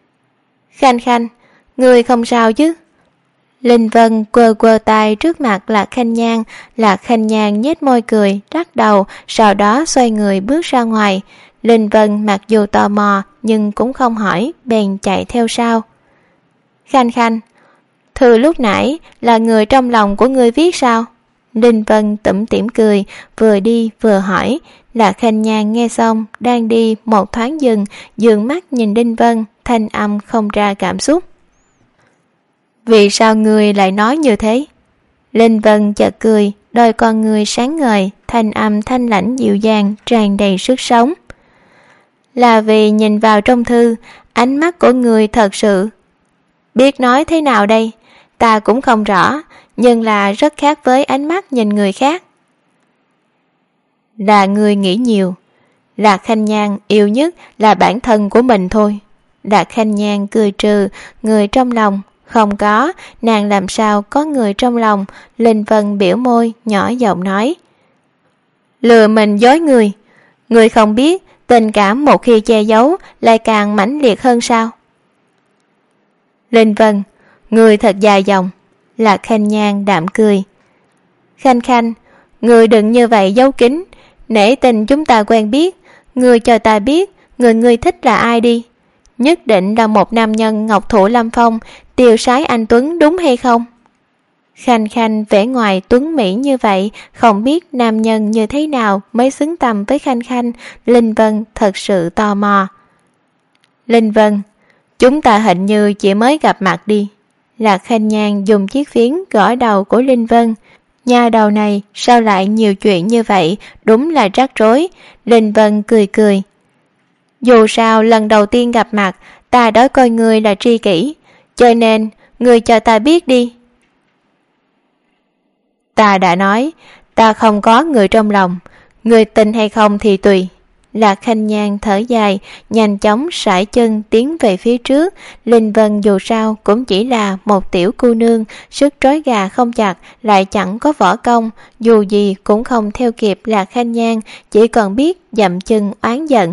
Khanh Khanh, người không sao chứ? Linh Vân quơ tay trước mặt Lạc Khanh Nhan. Lạc Khanh Nhan nhếch môi cười, lắc đầu, sau đó xoay người bước ra ngoài. Linh Vân mặc dù tò mò nhưng cũng không hỏi, bèn chạy theo sau. Khanh Khanh, thư lúc nãy là người trong lòng của ngươi viết sao? Linh Vân tủm tỉm cười, vừa đi vừa hỏi. Lạc Khanh Nhan nghe xong, đang đi một thoáng dừng, dường mắt nhìn Linh Vân, thanh âm không ra cảm xúc. Vì sao ngươi lại nói như thế? Linh Vân chợt cười, đôi con ngươi sáng ngời, thanh âm thanh lãnh dịu dàng, tràn đầy sức sống. Là vì nhìn vào trong thư, ánh mắt của ngươi thật sự. Biết nói thế nào đây? Ta cũng không rõ, nhưng là rất khác với ánh mắt nhìn người khác. Là ngươi nghĩ nhiều. Lạc Khanh Nhan yêu nhất là bản thân của mình thôi. Lạc Khanh Nhan cười trừ, người trong lòng. Không có, nàng làm sao có người trong lòng? Linh Vân biểu môi, nhỏ giọng nói. Lừa mình dối người. Người không biết, tình cảm một khi che giấu lại càng mãnh liệt hơn sao? Linh Vân, người thật dài dòng. Lạc Khanh Nhan đạm cười. Khanh Khanh, người đừng như vậy giấu kín. Nể tình chúng ta quen biết, người cho ta biết người thích là ai đi. Nhất định là một nam nhân ngọc thụ lâm phong, tiêu sái anh tuấn đúng hay không? Khanh Khanh vẻ ngoài tuấn mỹ như vậy, không biết nam nhân như thế nào mới xứng tầm với Khanh Khanh. Linh Vân thật sự tò mò. Linh Vân, chúng ta hình như chỉ mới gặp mặt đi. Lạc Khanh Nhan dùng chiếc phiến gõ đầu của Linh Vân. Nhà đầu này sao lại nhiều chuyện như vậy, đúng là rắc rối. Linh Vân cười cười. Dù sao lần đầu tiên gặp mặt, ta đã coi ngươi là tri kỷ, cho nên ngươi cho ta biết đi. Ta đã nói, ta không có người trong lòng, ngươi tin hay không thì tùy. Lạc Khanh Nhan thở dài, nhanh chóng sải chân tiến về phía trước. Linh Vân dù sao cũng chỉ là một tiểu cô nương, sức trói gà không chặt, lại chẳng có võ công, dù gì cũng không theo kịp Lạc Khanh Nhan, chỉ còn biết dậm chân oán giận.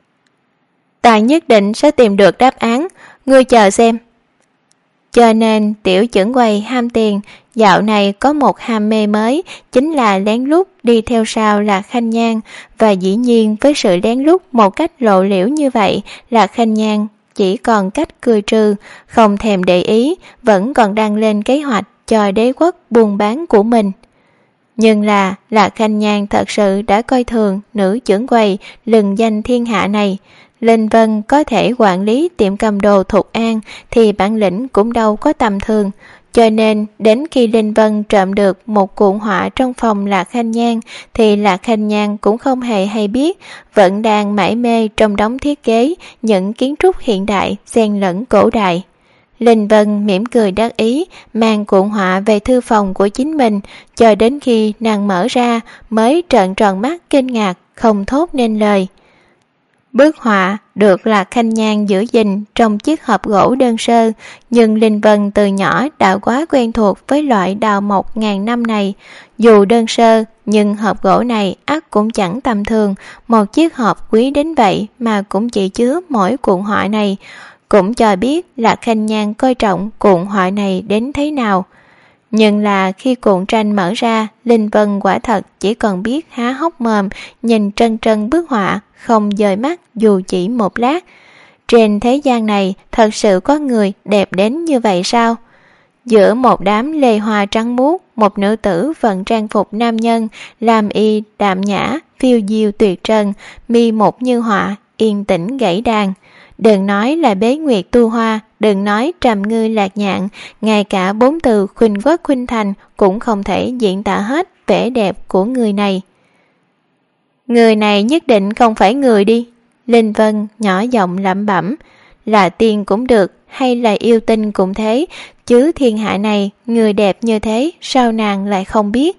Ta nhất định sẽ tìm được đáp án, ngươi chờ xem. Cho nên tiểu chưởng quầy ham tiền, dạo này có một ham mê mới, chính là lén lút đi theo sau Lạc Khanh Nhan, và dĩ nhiên với sự lén lút một cách lộ liễu như vậy, Lạc Khanh Nhan chỉ còn cách cười trừ, không thèm để ý, vẫn còn đang lên kế hoạch cho đế quốc buôn bán của mình. Nhưng là Lạc Khanh Nhan thật sự đã coi thường nữ chưởng quầy lừng danh thiên hạ này. Linh Vân có thể quản lý tiệm cầm đồ Thục An thì bản lĩnh cũng đâu có tầm thường, cho nên đến khi Linh Vân trộm được một cuộn họa trong phòng Lạc Khanh Nhan thì Lạc Khanh Nhan cũng không hề hay biết, vẫn đang mải mê trong đống thiết kế những kiến trúc hiện đại xen lẫn cổ đại. Linh Vân mỉm cười đắc ý, mang cuộn họa về thư phòng của chính mình, cho đến khi nàng mở ra mới trợn tròn mắt kinh ngạc, không thốt nên lời. Bức họa được Lạc Khanh Nhan giữ gìn trong chiếc hộp gỗ đơn sơ, nhưng Linh Vân từ nhỏ đã quá quen thuộc với loại đào mộc ngàn năm này. Dù đơn sơ, nhưng hộp gỗ này ắt cũng chẳng tầm thường, một chiếc hộp quý đến vậy mà cũng chỉ chứa mỗi cuộn họa này, cũng cho biết Lạc Khanh Nhan coi trọng cuộn họa này đến thế nào. Nhưng là khi cuộn tranh mở ra, Linh Vân quả thật chỉ còn biết há hốc mồm nhìn trân trân bức họa, không dời mắt dù chỉ một lát. Trên thế gian này thật sự có người đẹp đến như vậy sao? Giữa một đám lê hoa trắng muốt, một nữ tử vận trang phục nam nhân, làm y đạm nhã, phiêu diêu tuyệt trần, mi một như họa, yên tĩnh gãy đàn. Đừng nói là bế nguyệt tu hoa, đừng nói trầm ngư lạc nhạn, ngay cả 4 từ khuynh quốc khuynh thành cũng không thể diễn tả hết vẻ đẹp của người này. Người này nhất định không phải người đi. Linh Vân nhỏ giọng lẩm bẩm, là tiên cũng được, hay là yêu tinh cũng thế, chứ thiên hạ này người đẹp như thế sao nàng lại không biết.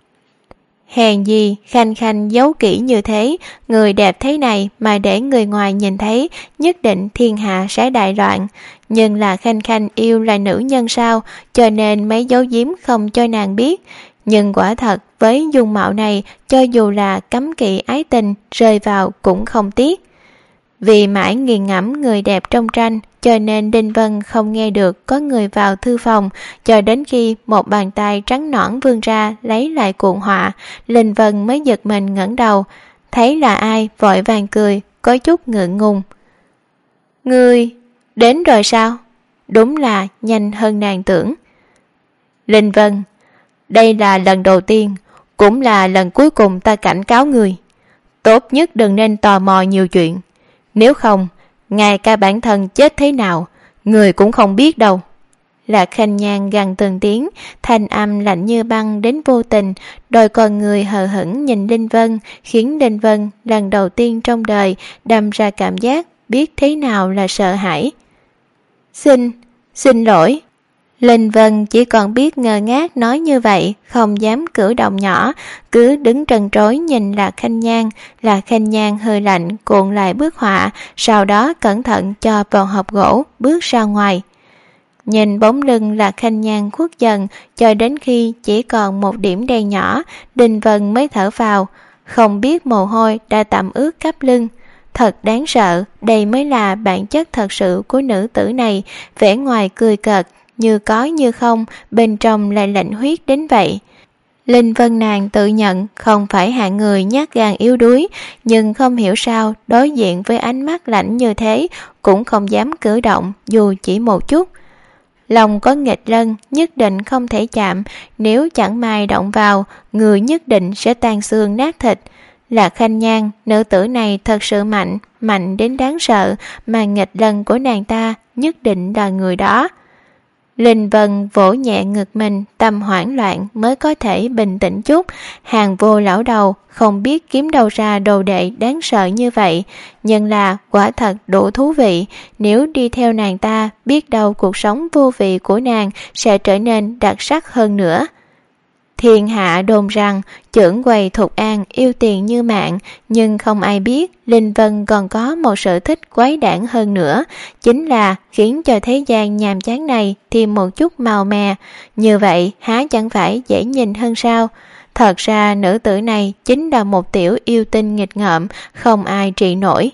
Hèn gì Khanh Khanh giấu kỹ như thế, người đẹp thế này mà để người ngoài nhìn thấy, nhất định thiên hạ sẽ đại loạn. Nhưng là Khanh Khanh yêu là nữ nhân sao, cho nên mấy giấu giếm không cho nàng biết. Nhưng quả thật với dung mạo này, cho dù là cấm kỵ ái tình rơi vào cũng không tiếc. Vì mãi nghiền ngẫm người đẹp trong tranh, cho nên Đinh Vân không nghe được có người vào thư phòng, cho đến khi một bàn tay trắng nõn vươn ra lấy lại cuộn họa, Linh Vân mới giật mình ngẩng đầu, thấy là ai vội vàng cười, có chút ngượng ngùng. Ngươi đến rồi sao? Đúng là nhanh hơn nàng tưởng. Linh Vân, đây là lần đầu tiên, cũng là lần cuối cùng ta cảnh cáo người. Tốt nhất đừng nên tò mò nhiều chuyện. Nếu không, ngay cả bản thân chết thế nào, người cũng không biết đâu. Lạc Khanh Nhan gằn từng tiếng, thanh âm lạnh như băng đến vô tình, đôi con người hờ hững nhìn Linh Vân, khiến Linh Vân lần đầu tiên trong đời đâm ra cảm giác biết thế nào là sợ hãi. Xin lỗi. Linh Vân chỉ còn biết ngơ ngác nói như vậy, không dám cử động nhỏ, cứ đứng trần trối nhìn Lạc Khanh Nhan. Lạc Khanh Nhan hơi lạnh cuộn lại bức họa, sau đó cẩn thận cho vào hộp gỗ, bước ra ngoài. Nhìn bóng lưng Lạc Khanh Nhan khuất dần, cho đến khi chỉ còn một điểm đen nhỏ, Đinh Vân mới thở vào, không biết mồ hôi đã tẩm ướt cắp lưng. Thật đáng sợ, đây mới là bản chất thật sự của nữ tử này, vẻ ngoài cười cợt, như có như không, bên trong lại lạnh huyết đến vậy. Linh Vân nàng tự nhận không phải hạng người nhát gan yếu đuối, nhưng không hiểu sao đối diện với ánh mắt lạnh như thế cũng không dám cử động dù chỉ một chút. Lòng có nghịch lân nhất định không thể chạm, nếu chẳng may động vào, người nhất định sẽ tan xương nát thịt. Lạc Khanh Nhan, nữ tử này thật sự mạnh, mạnh đến đáng sợ, mà nghịch lân của nàng ta nhất định là người đó. Linh Vân vỗ nhẹ ngực mình, tâm hoảng loạn mới có thể bình tĩnh chút. Hàng Vô lão đầu không biết kiếm đâu ra đồ đệ đáng sợ như vậy, nhưng là quả thật đủ thú vị. Nếu đi theo nàng ta, biết đâu cuộc sống vô vị của nàng sẽ trở nên đặc sắc hơn nữa. Thiên hạ đồn rằng trưởng quầy Thục An yêu tiền như mạng, nhưng không ai biết Linh Vân còn có một sở thích quái đản hơn nữa, chính là khiến cho thế gian nhàm chán này thêm một chút màu mè. Như vậy há chẳng phải dễ nhìn hơn sao? Thật ra nữ tử này chính là một tiểu yêu tinh nghịch ngợm, không ai trị nổi.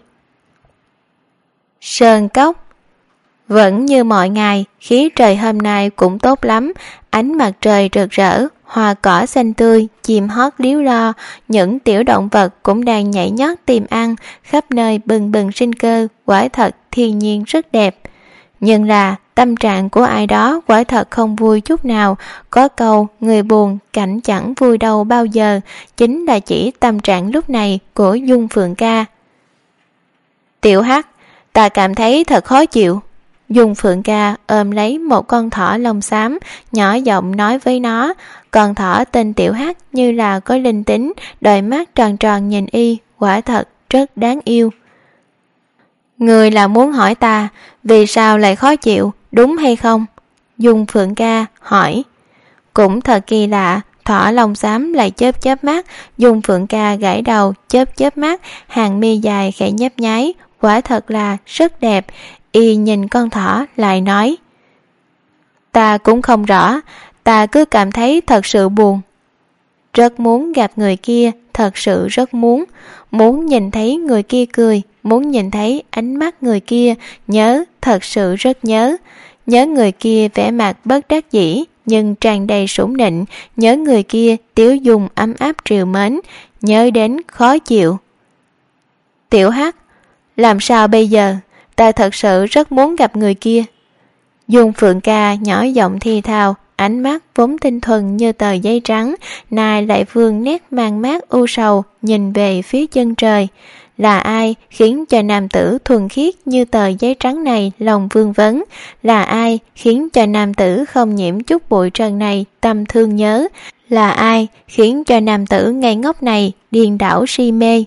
Sơn Cốc. Vẫn như mọi ngày, khí trời hôm nay cũng tốt lắm, ánh mặt trời rực rỡ, hoa cỏ xanh tươi, chim hót líu lo, những tiểu động vật cũng đang nhảy nhót tìm ăn, khắp nơi bừng bừng sinh cơ, quả thật thiên nhiên rất đẹp. Nhưng là tâm trạng của ai đó quả thật không vui chút nào, có câu người buồn cảnh chẳng vui đâu bao giờ, chính là chỉ tâm trạng lúc này của Dung Phượng Ca. Tiểu Hắc, ta cảm thấy thật khó chịu. Dung Phượng Ca ôm lấy một con thỏ lông xám, nhỏ giọng nói với nó. Con thỏ tên Tiểu Hắc như là có linh tính, đôi mắt tròn tròn nhìn y, quả thật rất đáng yêu. Người là muốn hỏi ta vì sao lại khó chịu, đúng hay không? Dung Phượng Ca hỏi. Cũng thật kỳ lạ, thỏ lông xám lại chớp chớp mắt. Dung Phượng Ca gãi đầu, chớp chớp mắt, hàng mi dài khẽ nhấp nháy, quả thật là rất đẹp. Y nhìn con thỏ lại nói. Ta cũng không rõ, ta cứ cảm thấy thật sự buồn. Rất muốn gặp người kia, thật sự rất muốn. Muốn nhìn thấy người kia cười, muốn nhìn thấy ánh mắt người kia, nhớ, thật sự rất nhớ. Nhớ người kia vẻ mặt bất đắc dĩ, nhưng tràn đầy sủng nịnh. Nhớ người kia tiếu dung ấm áp trìu mến, nhớ đến khó chịu. Tiểu Hắc, làm sao bây giờ? Ta thật sự rất muốn gặp người kia. Dung Phượng Ca nhỏ giọng thì thào, ánh mắt vốn tinh thuần như tờ giấy trắng, nay lại vương nét mang mát u sầu, nhìn về phía chân trời. Là ai khiến cho nam tử thuần khiết như tờ giấy trắng này lòng vương vấn? Là ai khiến cho nam tử không nhiễm chút bụi trần này tâm thương nhớ? Là ai khiến cho nam tử ngây ngốc này điên đảo si mê?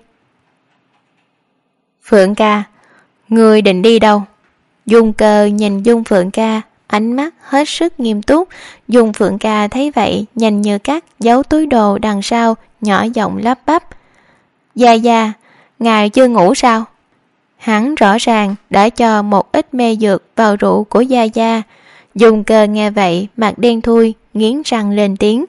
Phượng Ca, người định đi đâu? Dung Cơ nhìn Dung Phượng Ca, ánh mắt hết sức nghiêm túc. Dung Phượng Ca thấy vậy, nhanh như cắt giấu túi đồ đằng sau, nhỏ giọng lắp bắp. Gia Gia, ngài chưa ngủ sao? Hắn rõ ràng đã cho một ít mê dược vào rượu của Gia Gia. Dung Cơ nghe vậy, mặt đen thui, nghiến răng lên tiếng.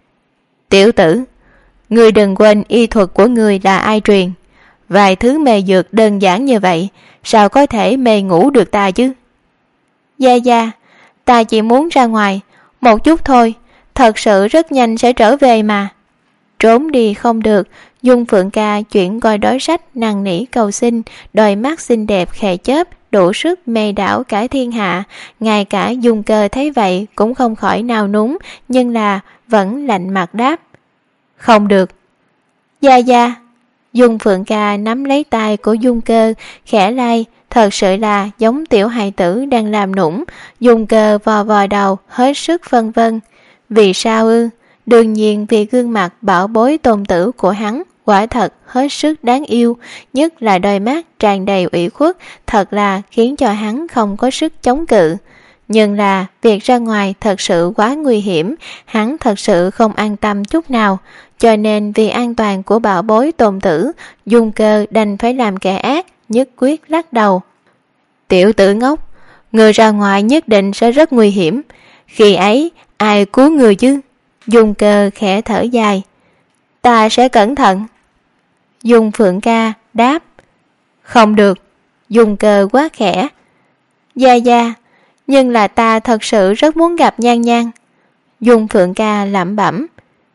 Tiểu tử, ngươi đừng quên y thuật của ngươi là ai truyền. Vài thứ mê dược đơn giản như vậy, sao có thể mê ngủ được ta chứ? Gia Gia, ta chỉ muốn ra ngoài một chút thôi, thật sự rất nhanh sẽ trở về mà. Trốn đi không được, Dung Phượng Ca chuyển coi đối sách năn nỉ cầu xin, đôi mắt xinh đẹp khẽ chớp, đủ sức mê đảo cả thiên hạ. Ngay cả Dung Cơ thấy vậy cũng không khỏi nao núng, nhưng là vẫn lạnh mặt đáp. Không được. Gia Gia. Dung Phượng Ca nắm lấy tay của Dung Cơ, khẽ lay, thật sự là giống tiểu hài tử đang làm nũng. Dung Cơ vò vò đầu, hết sức phân vân. Vì sao ư? Đương nhiên vì gương mặt bảo bối tôn tử của hắn quả thật hết sức đáng yêu, nhất là đôi mắt tràn đầy ủy khuất, thật là khiến cho hắn không có sức chống cự. Nhưng là việc ra ngoài thật sự quá nguy hiểm, hắn thật sự không an tâm chút nào, cho nên vì an toàn của bảo bối tôn tử, Dung Cơ đành phải làm kẻ ác, nhất quyết lắc đầu. Tiểu tử ngốc, người ra ngoài nhất định sẽ rất nguy hiểm, khi ấy ai cứu người chứ? Dung Cơ khẽ thở dài. Ta sẽ cẩn thận. Dung Phượng Ca đáp. Không được. Dung Cơ quá khẽ. Gia Gia, nhưng là ta thật sự rất muốn gặp Nhan Nhan. Dung Phượng Ca lẩm bẩm.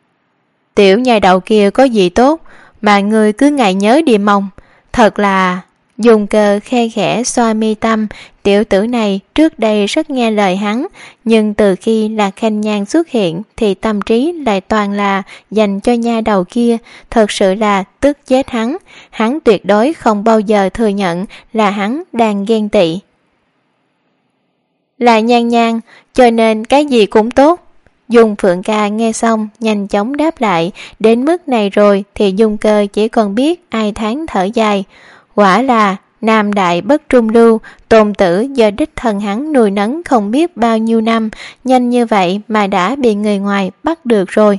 Tiểu nhà đầu kia có gì tốt mà người cứ ngày nhớ đi mong, thật là... Dung Cơ khe khẽ xoa mi tâm, tiểu tử này trước đây rất nghe lời hắn, nhưng từ khi Lạc Khanh Nhan xuất hiện thì tâm trí lại toàn là dành cho nha đầu kia, thật sự là tức chết hắn. Hắn tuyệt đối không bao giờ thừa nhận là hắn đang ghen tị. Là Nhan Nhan, cho nên cái gì cũng tốt. Dung Phượng Ca nghe xong nhanh chóng đáp lại, đến mức này rồi thì Dung Cơ chỉ còn biết ai thán thở dài. Quả là nam đại bất trung lưu, tôn tử do đích thân hắn nuôi nấng không biết bao nhiêu năm, nhanh như vậy mà đã bị người ngoài bắt được rồi.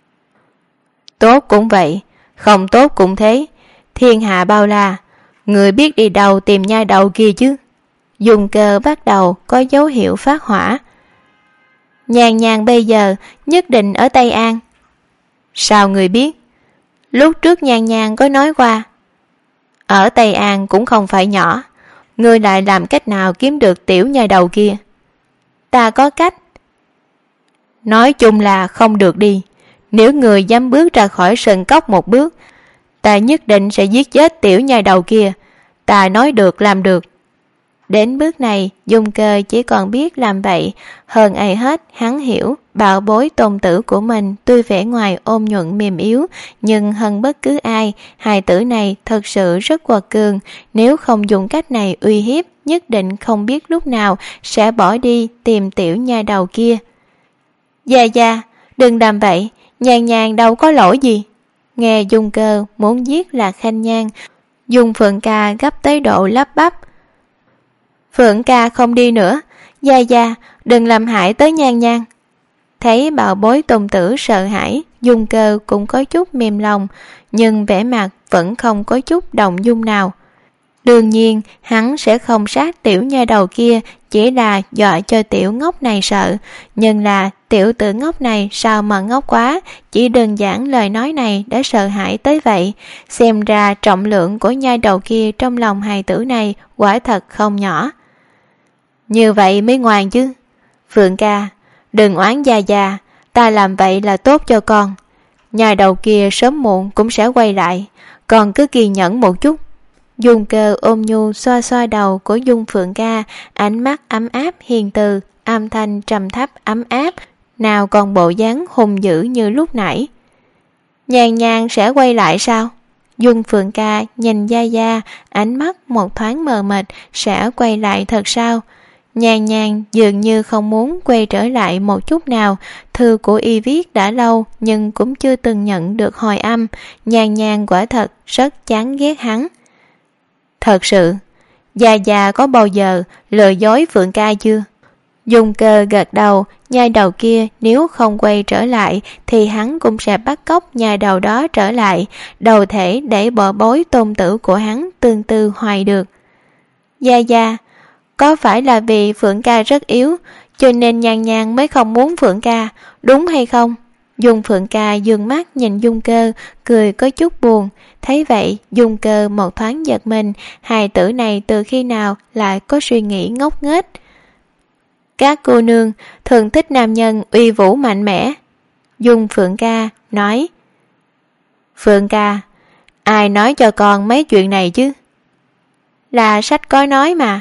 Tốt cũng vậy, không tốt cũng thế, thiên hạ bao la, người biết đi đâu tìm nha đầu kia chứ. Dung Cơ bắt đầu có dấu hiệu phát hỏa. Nhan Nhan bây giờ nhất định ở Tây An. Sao người biết? Lúc trước Nhan Nhan có nói qua. Ở Tây An cũng không phải nhỏ, ngươi lại làm cách nào kiếm được tiểu nha đầu kia? Ta có cách. Nói chung là không được đi. Nếu người dám bước ra khỏi sân cốc một bước, ta nhất định sẽ giết chết tiểu nha đầu kia. Ta nói được làm được. Đến bước này, Dung Cơ chỉ còn biết làm vậy. Hơn ai hết, hắn hiểu bảo bối tôn tử của mình tuy vẻ ngoài ôn nhuận mềm yếu, nhưng hơn bất cứ ai, hài tử này thật sự rất quật cường. Nếu không dùng cách này uy hiếp, nhất định không biết lúc nào sẽ bỏ đi tìm tiểu nha đầu kia. Dạ, đừng làm vậy, Nhan Nhan đâu có lỗi gì. Nghe Dung Cơ muốn giết Lạc Khanh Nhan, Dung Phượng Ca gấp tới độ lắp bắp. Phượng Ca không đi nữa, dạ, đừng làm hại tới Nhan Nhan. Thấy bảo bối tôn tử sợ hãi, Dung Cơ cũng có chút mềm lòng, nhưng vẻ mặt vẫn không có chút động dung nào. Đương nhiên hắn sẽ không sát tiểu nha đầu kia, chỉ là dọa cho tiểu ngốc này sợ. Nhưng là tiểu tử ngốc này sao mà ngốc quá, chỉ đơn giản lời nói này đã sợ hãi tới vậy. Xem ra trọng lượng của nha đầu kia trong lòng hài tử này quả thật không nhỏ. Như vậy mới ngoan chứ. Phượng Ca, đừng oán già, ta làm vậy là tốt cho con. Nhà đầu kia sớm muộn cũng sẽ quay lại, con cứ kiên nhẫn một chút. Dung Cơ ôm nhu xoa xoa đầu của Dung Phượng Ca, ánh mắt ấm áp hiền từ, âm thanh trầm thấp ấm áp, nào còn bộ dáng hung dữ như lúc nãy. Nhan Nhan sẽ quay lại sao? Dung Phượng Ca nhìn Gia, ánh mắt một thoáng mờ mịt, sẽ quay lại thật sao? Nhan Nhan dường như không muốn quay trở lại một chút nào. Thư của y viết đã lâu nhưng cũng chưa từng nhận được hồi âm. Nhan Nhan quả thật rất chán ghét hắn. Thật sự, Gia có bao giờ lừa dối Phượng Ca chưa? Dung Cơ gật đầu, nha đầu kia nếu không quay trở lại thì hắn cũng sẽ bắt cóc nha đầu đó trở lại, đầu thể để bỏ bối tôn tử của hắn tương tư hoài được. Gia, có phải là vì Phượng Ca rất yếu, cho nên Nhan Nhan mới không muốn Phượng Ca, đúng hay không? Dung Phượng Ca dương mắt nhìn Dung Cơ, cười có chút buồn. Thấy vậy, Dung Cơ một thoáng giật mình, hài tử này từ khi nào lại có suy nghĩ ngốc nghếch. Các cô nương thường thích nam nhân uy vũ mạnh mẽ. Dung Phượng Ca nói. Phượng Ca, ai nói cho con mấy chuyện này chứ? Là sách có nói mà.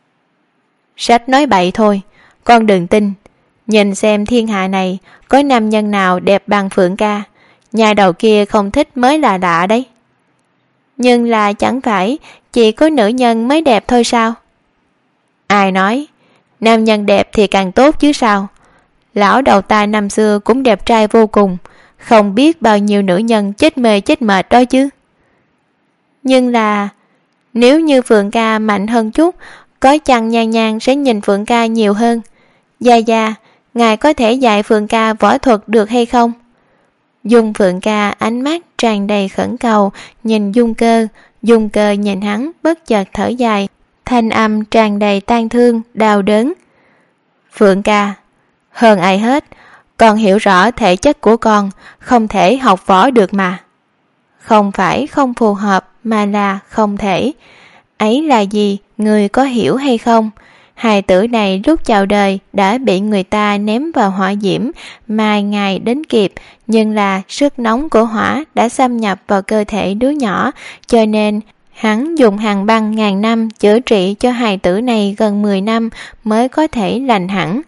Sách nói bậy thôi, con đừng tin. Nhìn xem thiên hạ này có nam nhân nào đẹp bằng Phượng Ca, nhà đầu kia không thích mới là lạ đấy. Nhưng là chẳng phải chỉ có nữ nhân mới đẹp thôi sao? Ai nói? Nam nhân đẹp thì càng tốt chứ sao? Lão đầu ta năm xưa cũng đẹp trai vô cùng, không biết bao nhiêu nữ nhân chết mê chết mệt đó chứ. Nhưng là nếu như Phượng Ca mạnh hơn chút, có chăng Nhan Nhan sẽ nhìn Phượng Ca nhiều hơn. Gia, ngài có thể dạy Phượng Ca võ thuật được hay không? Dung Phượng Ca ánh mắt tràn đầy khẩn cầu nhìn Dung Cơ. Dung Cơ nhìn hắn bất chợt thở dài, thanh âm tràn đầy tang thương đau đớn. Phượng Ca, hơn ai hết, con hiểu rõ thể chất của con không thể học võ được mà. Không phải không phù hợp mà là không thể. Ấy là gì, người có hiểu hay không? Hài tử này lúc chào đời đã bị người ta ném vào hỏa diễm, mai ngày đến kịp, nhưng là sức nóng của hỏa đã xâm nhập vào cơ thể đứa nhỏ, cho nên hắn dùng hàng băng ngàn năm chữa trị cho hài tử này gần 10 năm mới có thể lành hẳn.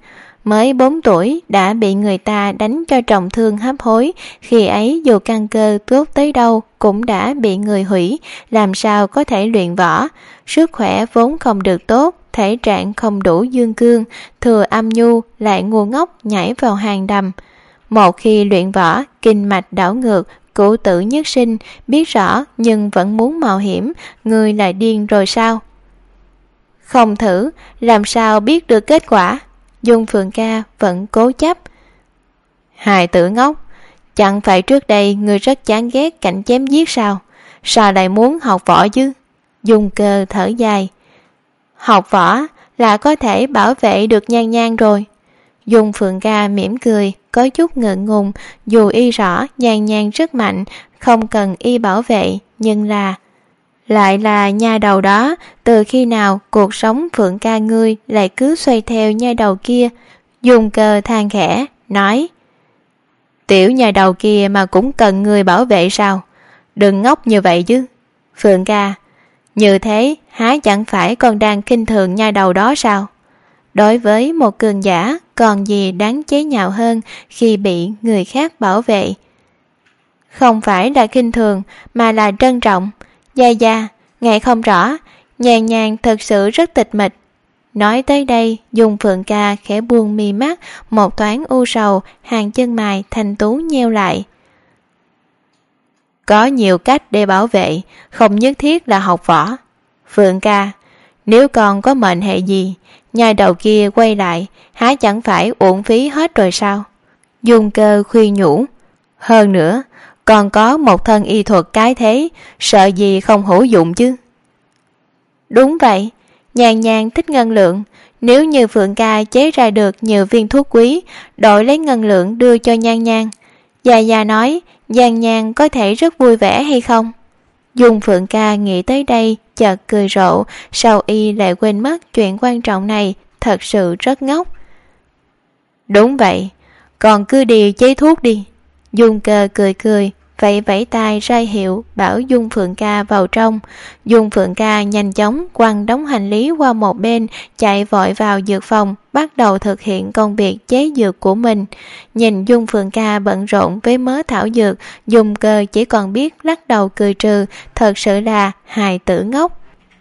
mới 4 tuổi đã bị người ta đánh cho trọng thương hấp hối, khi ấy dù căn cơ tốt tới đâu cũng đã bị người hủy, làm sao có thể luyện võ. Sức khỏe vốn không được tốt, thể trạng không đủ dương cương, thừa âm nhu lại ngu ngốc nhảy vào hang đầm. Một khi luyện võ, kinh mạch đảo ngược, cửu tử nhất sinh, biết rõ nhưng vẫn muốn mạo hiểm, người lại điên rồi sao? Không thử, làm sao biết được kết quả? Dung Phượng Ca vẫn cố chấp. Hài tử ngốc, chẳng phải trước đây người rất chán ghét cảnh chém giết sao? Sao lại muốn học võ chứ? Dung Cơ thở dài. Học võ là có thể bảo vệ được Nhan Nhan rồi. Dung Phượng Ca mỉm cười, có chút ngượng ngùng, dù y rõ Nhan Nhan rất mạnh, không cần y bảo vệ, nhưng lại là nha đầu đó, từ khi nào cuộc sống Phượng Ca ngươi lại cứ xoay theo nha đầu kia? Dung Cơ than khẽ, nói: Tiểu nha đầu kia mà cũng cần người bảo vệ sao? Đừng ngốc như vậy chứ. Phượng Ca, như thế há chẳng phải còn đang khinh thường nha đầu đó sao? Đối với một cường giả, còn gì đáng chế nhạo hơn khi bị người khác bảo vệ? Không phải là khinh thường, mà là trân trọng. Gia, ngài không rõ, Nhan Nhan thật sự rất tịch mịch. Nói tới đây, Dung Phượng Ca khẽ buông mi mắt, một thoáng u sầu, hàng chân mày thanh tú nheo lại. Có nhiều cách để bảo vệ, không nhất thiết là học võ. Phượng Ca, nếu còn có mệnh hệ gì, nha đầu kia quay lại, há chẳng phải uổng phí hết rồi sao? Dung Cơ khuyên nhủ. Hơn nữa, còn có một thân y thuật cái thế, sợ gì không hữu dụng chứ? Đúng vậy, Nhan Nhan thích ngân lượng, nếu như Phượng Ca chế ra được nhiều viên thuốc quý, đổi lấy ngân lượng đưa cho Nhan Nhan. Gia nói, Nhan Nhan có thể rất vui vẻ hay không? Dung Phượng Ca nghĩ tới đây, chợt cười rộ, sau y lại quên mất chuyện quan trọng này, thật sự rất ngốc. Đúng vậy, còn cứ đi chế thuốc đi. Dung Cơ cười, vẫy vẫy tay ra hiệu bảo Dung Phượng Ca vào trong. Dung Phượng Ca nhanh chóng quăng đống hành lý qua một bên, chạy vội vào dược phòng, bắt đầu thực hiện công việc chế dược của mình. Nhìn Dung Phượng Ca bận rộn với mớ thảo dược, Dung Cơ chỉ còn biết lắc đầu cười trừ, thật sự là hài tử ngốc.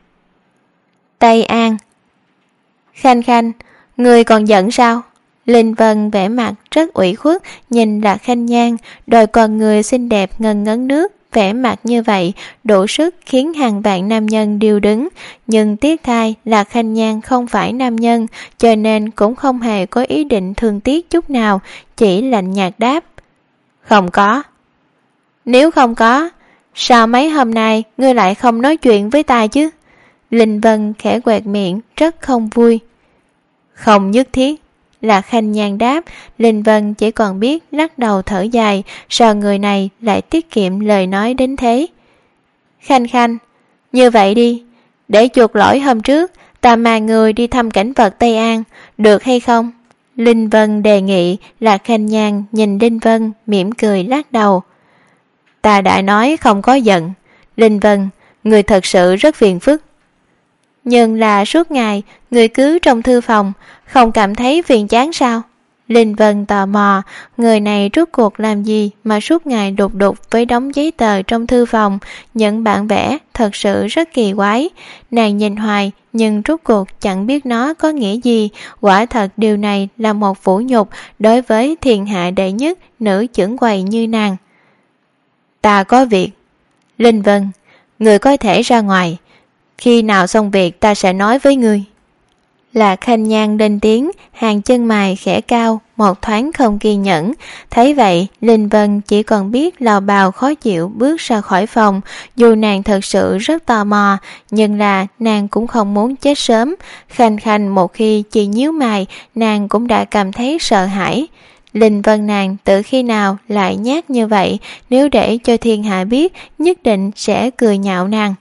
Tây An. Khanh, người còn giận sao? Linh Vân vẻ mặt rất ủy khuất nhìn Lạc Khanh Nhan, đôi con người xinh đẹp ngần ngấn nước, vẻ mặt như vậy đủ sức khiến hàng vạn nam nhân điêu đứng. Nhưng tiếc thay Lạc Khanh Nhan không phải nam nhân, cho nên cũng không hề có ý định thương tiếc chút nào, chỉ lạnh nhạt đáp: Không có. Nếu không có, sao mấy hôm nay ngươi lại không nói chuyện với ta chứ? Linh Vân khẽ quẹt miệng, rất không vui. Không nhất thiết. Lạc Khanh Nhan đáp. Linh Vân chỉ còn biết lắc đầu thở dài, sao người này lại tiết kiệm lời nói đến thế? Khanh, như vậy đi, để chuộc lỗi hôm trước ta mang người đi thăm cảnh vật Tây An, được hay không? Linh Vân đề nghị. Lạc Khanh Nhan nhìn Linh Vân mỉm cười lắc đầu. Ta đã nói không có giận. Linh Vân, người thật sự rất phiền phức. Nhưng là suốt ngày người cứ trong thư phòng, không cảm thấy phiền chán sao? Linh Vân tò mò, người này rốt cuộc làm gì mà suốt ngày đục đục với đống giấy tờ trong thư phòng, những bản vẽ thật sự rất kỳ quái. Nàng nhìn hoài nhưng rốt cuộc chẳng biết nó có nghĩa gì, quả thật điều này là một vũ nhục đối với thiên hạ đệ nhất nữ chưởng quầy như nàng. Ta có việc. Linh Vân, người có thể ra ngoài, khi nào xong việc ta sẽ nói với ngươi. Lạc Khanh Nhan lên tiếng, hàng chân mày khẽ cao, một thoáng không kiên nhẫn. Thấy vậy, Linh Vân chỉ còn biết lào bào khó chịu bước ra khỏi phòng. Dù nàng thật sự rất tò mò, nhưng là nàng cũng không muốn chết sớm. Khanh một khi chỉ nhíu mày, nàng cũng đã cảm thấy sợ hãi. Linh Vân nàng từ khi nào lại nhát như vậy, nếu để cho thiên hạ biết, nhất định sẽ cười nhạo nàng.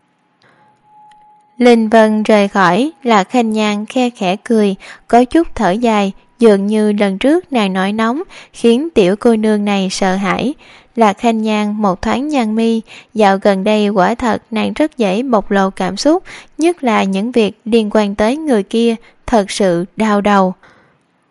Linh Vân rời khỏi, Lạc Khanh Nhan khe khẽ cười, có chút thở dài, dường như lần trước nàng nổi nóng, khiến tiểu cô nương này sợ hãi. Lạc Khanh Nhan một thoáng nhăn mi, dạo gần đây quả thật nàng rất dễ bộc lộ cảm xúc, nhất là những việc liên quan tới người kia, thật sự đau đầu.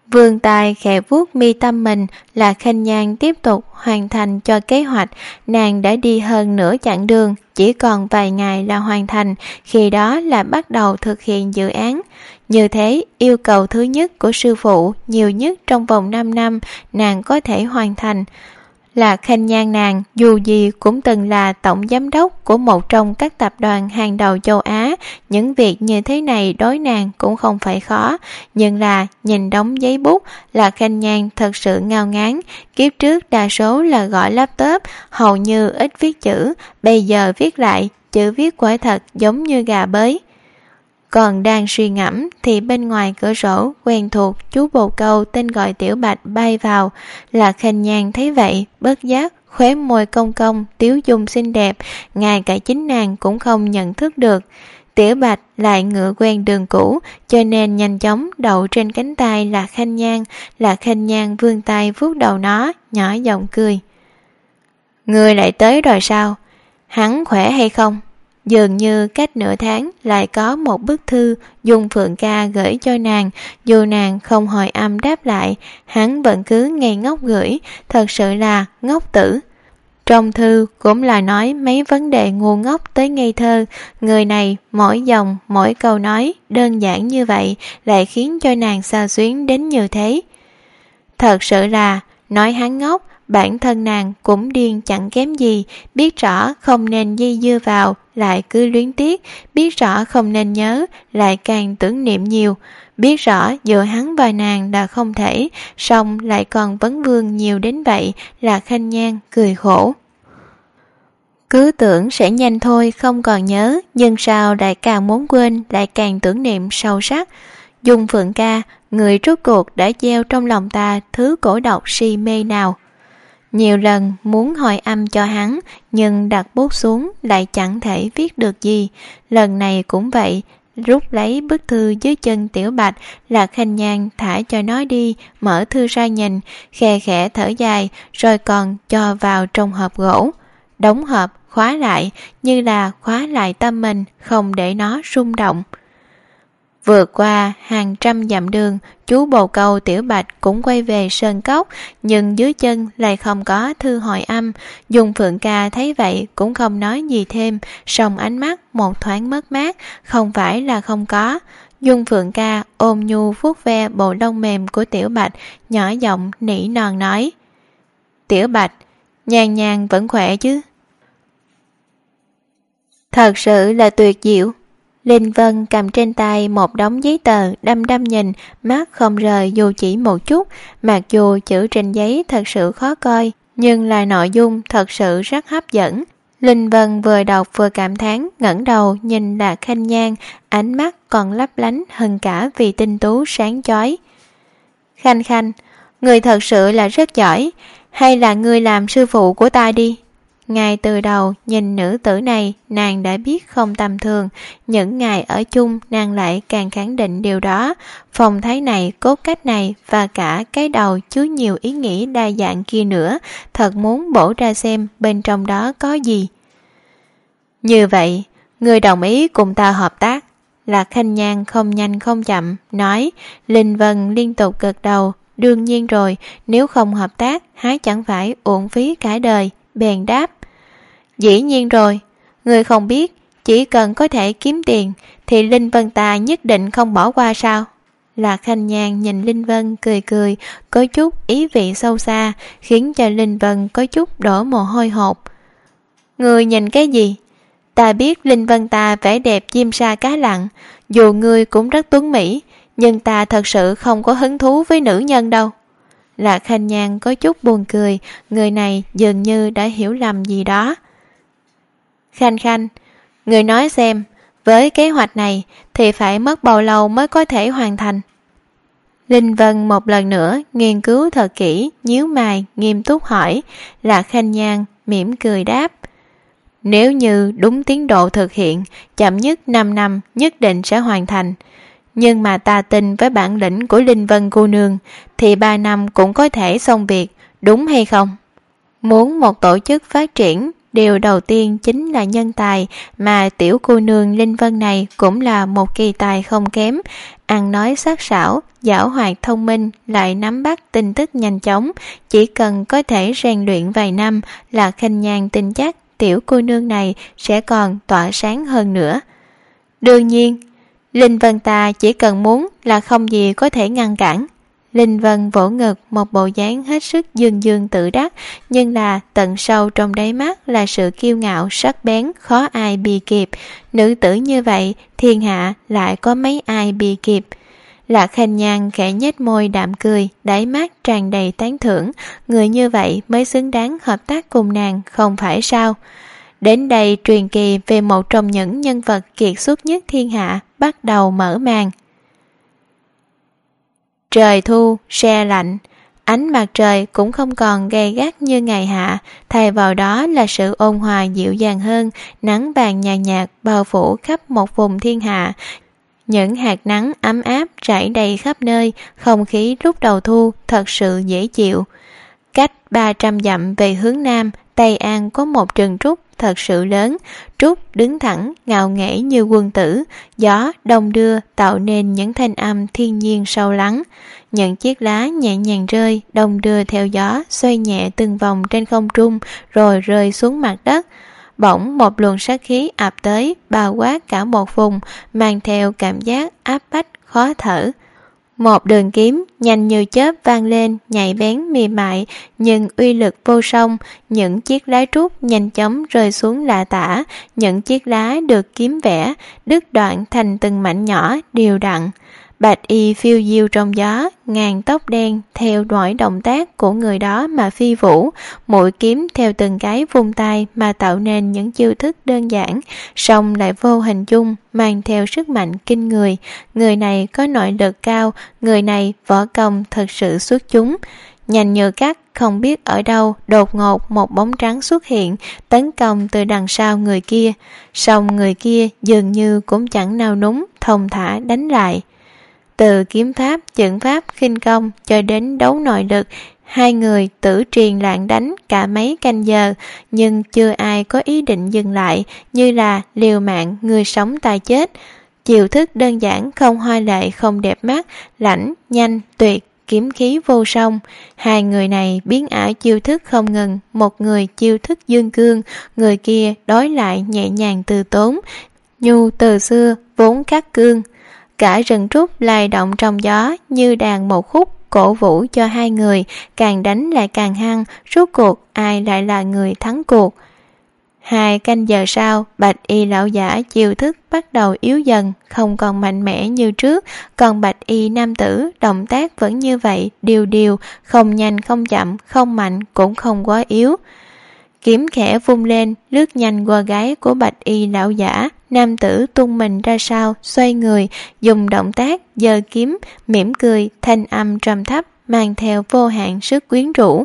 Vươn tay khẽ vuốt mi tâm mình. Là Khanh Nhan tiếp tục hoàn thành cho kế hoạch. Nàng đã đi hơn nửa chặng đường, chỉ còn vài ngày là hoàn thành, khi đó là bắt đầu thực hiện dự án. Như thế, yêu cầu thứ nhất của sư phụ nhiều nhất trong vòng 5 năm nàng có thể hoàn thành. Là Khanh Nhan nàng dù gì cũng từng là tổng giám đốc của một trong các tập đoàn hàng đầu châu Á, những việc như thế này đối nàng cũng không phải khó. Nhưng là nhìn đống giấy bút, là Khanh Nhan thật sự ngao ngán. Kiếp trước đa số là gọi laptop, hầu như ít viết chữ, bây giờ viết lại, chữ viết quả thật giống như gà bới. Còn đang suy ngẫm thì bên ngoài cửa sổ quen thuộc chú bồ câu tên gọi Tiểu Bạch bay vào. Là Khanh Nhan thấy vậy, bất giác khóe môi cong cong, tiếu dung xinh đẹp, ngay cả chính nàng cũng không nhận thức được. Tiểu Bạch lại ngựa quen đường cũ, cho nên nhanh chóng đậu trên cánh tay Là Khanh Nhan. Là Khanh Nhan vươn tay vuốt đầu nó, nhỏ giọng cười. Ngươi lại tới rồi sao? Hắn khỏe hay không? Dường như cách nửa tháng lại có một bức thư Dung Phượng Ca gửi cho nàng. Dù nàng không hồi âm đáp lại, hắn vẫn cứ ngây ngốc gửi, thật sự là ngốc tử. Trong thư cũng là nói mấy vấn đề ngu ngốc tới ngây thơ. Người này mỗi dòng mỗi câu nói đơn giản như vậy lại khiến cho nàng xao xuyến đến như thế. Thật sự là nói hắn ngốc, bản thân nàng cũng điên chẳng kém gì. Biết rõ không nên dây dưa vào, lại cứ luyến tiếc. Biết rõ không nên nhớ, lại càng tưởng niệm nhiều. Biết rõ giữa hắn và nàng là không thể, song lại còn vấn vương nhiều đến vậy. Là Khanh Nhan cười khổ. Cứ tưởng sẽ nhanh thôi, không còn nhớ, nhưng sao lại càng muốn quên, lại càng tưởng niệm sâu sắc. Dung Phượng Ca, người rốt cuộc đã gieo trong lòng ta thứ cổ độc si mê nào. Nhiều lần muốn hồi âm cho hắn, nhưng đặt bút xuống lại chẳng thể viết được gì. Lần này cũng vậy, rút lấy bức thư dưới chân Tiểu Bạch. Là Khanh Nhan thả cho nó đi, mở thư ra nhìn, khe khẽ thở dài, rồi còn cho vào trong hộp gỗ. Đóng hộp, khóa lại, như là khóa lại tâm mình, không để nó rung động. Vượt qua hàng trăm dặm đường, chú bồ câu Tiểu Bạch cũng quay về sơn cốc, nhưng dưới chân lại không có thư hồi âm. Dung Phượng Ca thấy vậy cũng không nói gì thêm, song ánh mắt một thoáng mất mát, không phải là không có. Dung Phượng Ca ôm nhu vuốt ve bộ lông mềm của Tiểu Bạch, nhỏ giọng nỉ non nói. Tiểu Bạch, Nhan Nhan vẫn khỏe chứ? Thật sự là tuyệt diệu. Linh Vân cầm trên tay một đống giấy tờ, đăm đăm nhìn, mắt không rời dù chỉ một chút. Mặc dù chữ trên giấy thật sự khó coi, nhưng là nội dung thật sự rất hấp dẫn. Linh Vân vừa đọc vừa cảm thán, ngẩng đầu nhìn Là Khanh Nhan, ánh mắt còn lấp lánh hơn cả vì tinh tú sáng chói. Khanh Khanh, người thật sự là rất giỏi, hay là ngươi làm sư phụ của ta đi? Ngay từ đầu nhìn nữ tử này, nàng đã biết không tầm thường. Những ngày ở chung nàng lại càng khẳng định điều đó. Phong thái này, cốt cách này và cả cái đầu chứa nhiều ý nghĩ đa dạng kia nữa, thật muốn bổ ra xem bên trong đó có gì. Như vậy, người đồng ý cùng ta hợp tác? Là Khanh Nhan không nhanh không chậm nói. Linh Vân liên tục gật đầu. Đương nhiên rồi, nếu không hợp tác há chẳng phải uổng phí cả đời. Bèn đáp. Dĩ nhiên rồi, người không biết, chỉ cần có thể kiếm tiền thì Linh Vân ta nhất định không bỏ qua sao? Là Khanh Nhan nhìn Linh Vân cười cười, có chút ý vị sâu xa, khiến cho Linh Vân có chút đổ mồ hôi hột. Người nhìn cái gì? Ta biết Linh Vân ta vẻ đẹp chim sa cá lặn, dù ngươi cũng rất tuấn mỹ, nhưng ta thật sự không có hứng thú với nữ nhân đâu. Là Khanh Nhan có chút buồn cười, người này dường như đã hiểu lầm gì đó. Khanh Khanh, người nói xem, với kế hoạch này thì phải mất bao lâu mới có thể hoàn thành? Linh Vân một lần nữa nghiên cứu thật kỹ, nhíu mày nghiêm túc hỏi. Là Khanh Nhan mỉm cười đáp. Nếu như đúng tiến độ thực hiện, chậm nhất 5 năm nhất định sẽ hoàn thành. Nhưng mà ta tin với bản lĩnh của Linh Vân cô nương thì 3 năm cũng có thể xong việc, đúng hay không? Muốn một tổ chức phát triển điều đầu tiên chính là nhân tài, mà tiểu cô nương Linh Vân này cũng là một kỳ tài không kém. Ăn nói sắc sảo, giảo hoạt thông minh, lại nắm bắt tin tức nhanh chóng. Chỉ cần có thể rèn luyện vài năm là Khanh Nhan tin chắc tiểu cô nương này sẽ còn tỏa sáng hơn nữa. Đương nhiên, Linh Vân ta chỉ cần muốn là không gì có thể ngăn cản. Linh Vân vỗ ngực, một bộ dáng hết sức dương dương tự đắc, nhưng là tận sâu trong đáy mắt là sự kiêu ngạo sắc bén khó ai bì kịp. Nữ tử như vậy, thiên hạ lại có mấy ai bì kịp. Lạc Khanh Nhan khẽ nhếch môi đạm cười, đáy mắt tràn đầy tán thưởng. Người như vậy mới xứng đáng hợp tác cùng nàng, không phải sao? Đến đây truyền kỳ về một trong những nhân vật kiệt xuất nhất thiên hạ bắt đầu mở màn. Trời thu, se lạnh, ánh mặt trời cũng không còn gay gắt như ngày hạ, thay vào đó là sự ôn hòa dịu dàng hơn, nắng vàng nhàn nhạt bao phủ khắp một vùng thiên hạ. Những hạt nắng ấm áp rải đầy khắp nơi, không khí lúc đầu thu thật sự dễ chịu. Cách 300 dặm về hướng nam, Tây An có một rừng trúc thật sự lớn. Trúc đứng thẳng, ngạo nghễ như quân tử, gió đông đưa tạo nên những thanh âm thiên nhiên sâu lắng. Những chiếc lá nhẹ nhàng rơi, đông đưa theo gió, xoay nhẹ từng vòng trên không trung, rồi rơi xuống mặt đất. Bỗng một luồng sát khí ập tới, bao quát cả một vùng, mang theo cảm giác áp bách khó thở. Một đường kiếm nhanh như chớp vang lên, nhạy bén mềm mại, nhưng uy lực vô song. Những chiếc lá trúc nhanh chóng rơi xuống lạ tả, những chiếc lá được kiếm vẽ, đứt đoạn thành từng mảnh nhỏ, đều đặn. Bạch y phiêu diêu trong gió, ngàn tóc đen theo mọi động tác của người đó mà phi vũ, mũi kiếm theo từng cái vung tay mà tạo nên những chiêu thức đơn giản, song lại vô hình chung, mang theo sức mạnh kinh người. Người này có nội lực cao, người này võ công thật sự xuất chúng. Nhanh như cắt, không biết ở đâu đột ngột một bóng trắng xuất hiện, tấn công từ đằng sau người kia, song người kia dường như cũng chẳng nao núng, thong thả đánh lại. Từ kiếm pháp, chưởng pháp, khinh công cho đến đấu nội lực, hai người tử triền lạng đánh cả mấy canh giờ, nhưng chưa ai có ý định dừng lại, như là liều mạng người sống ta chết. Chiêu thức đơn giản, không hoa lệ, không đẹp mắt, lãnh, nhanh, tuyệt, kiếm khí vô song. Hai người này biến ảo chiêu thức không ngừng, một người chiêu thức dương cương, người kia đối lại nhẹ nhàng từ tốn, nhu từ xưa vốn khắc cương. Cả rừng trúc lay động trong gió như đàn một khúc cổ vũ cho hai người, càng đánh lại càng hăng, rốt cuộc ai lại là người thắng cuộc. 2 canh giờ sau, Bạch y lão giả chiêu thức bắt đầu yếu dần, không còn mạnh mẽ như trước, còn Bạch y nam tử động tác vẫn như vậy, điều điều, không nhanh không chậm, không mạnh cũng không quá yếu. Kiếm khẽ vung lên, lướt nhanh qua gáy của Bạch y lão giả, nam tử tung mình ra sau, xoay người, dùng động tác giơ kiếm, mỉm cười, thanh âm trầm thấp, mang theo vô hạn sức quyến rũ.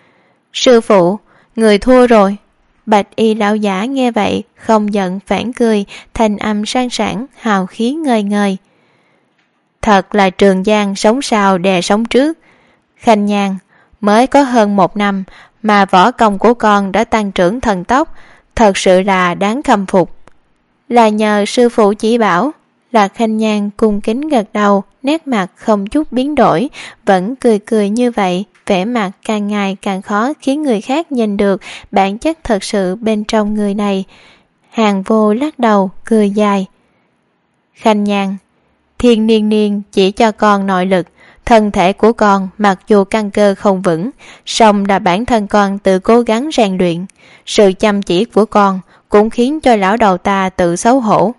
Sư phụ, người thua rồi. Bạch y lão giả nghe vậy, không giận phản cười, thanh âm sang sảng, hào khí ngời ngời. Thật là Trường Giang sống sau đè sống trước. Khanh Nhan, mới có hơn 1 năm mà võ công của con đã tăng trưởng thần tốc, thật sự là đáng khâm phục. Là nhờ sư phụ chỉ bảo. Lạc Khanh Nhan cung kính gật đầu, nét mặt không chút biến đổi, vẫn cười cười như vậy, vẻ mặt càng ngày càng khó khiến người khác nhìn được bản chất thật sự bên trong người này. Hàng Vô lắc đầu, cười dài. Khanh Nhan, Thiên Niên Niên chỉ cho con nội lực, thân thể của con mặc dù căn cơ không vững, song là bản thân con tự cố gắng rèn luyện. Sự chăm chỉ của con cũng khiến cho lão đầu ta tự xấu hổ.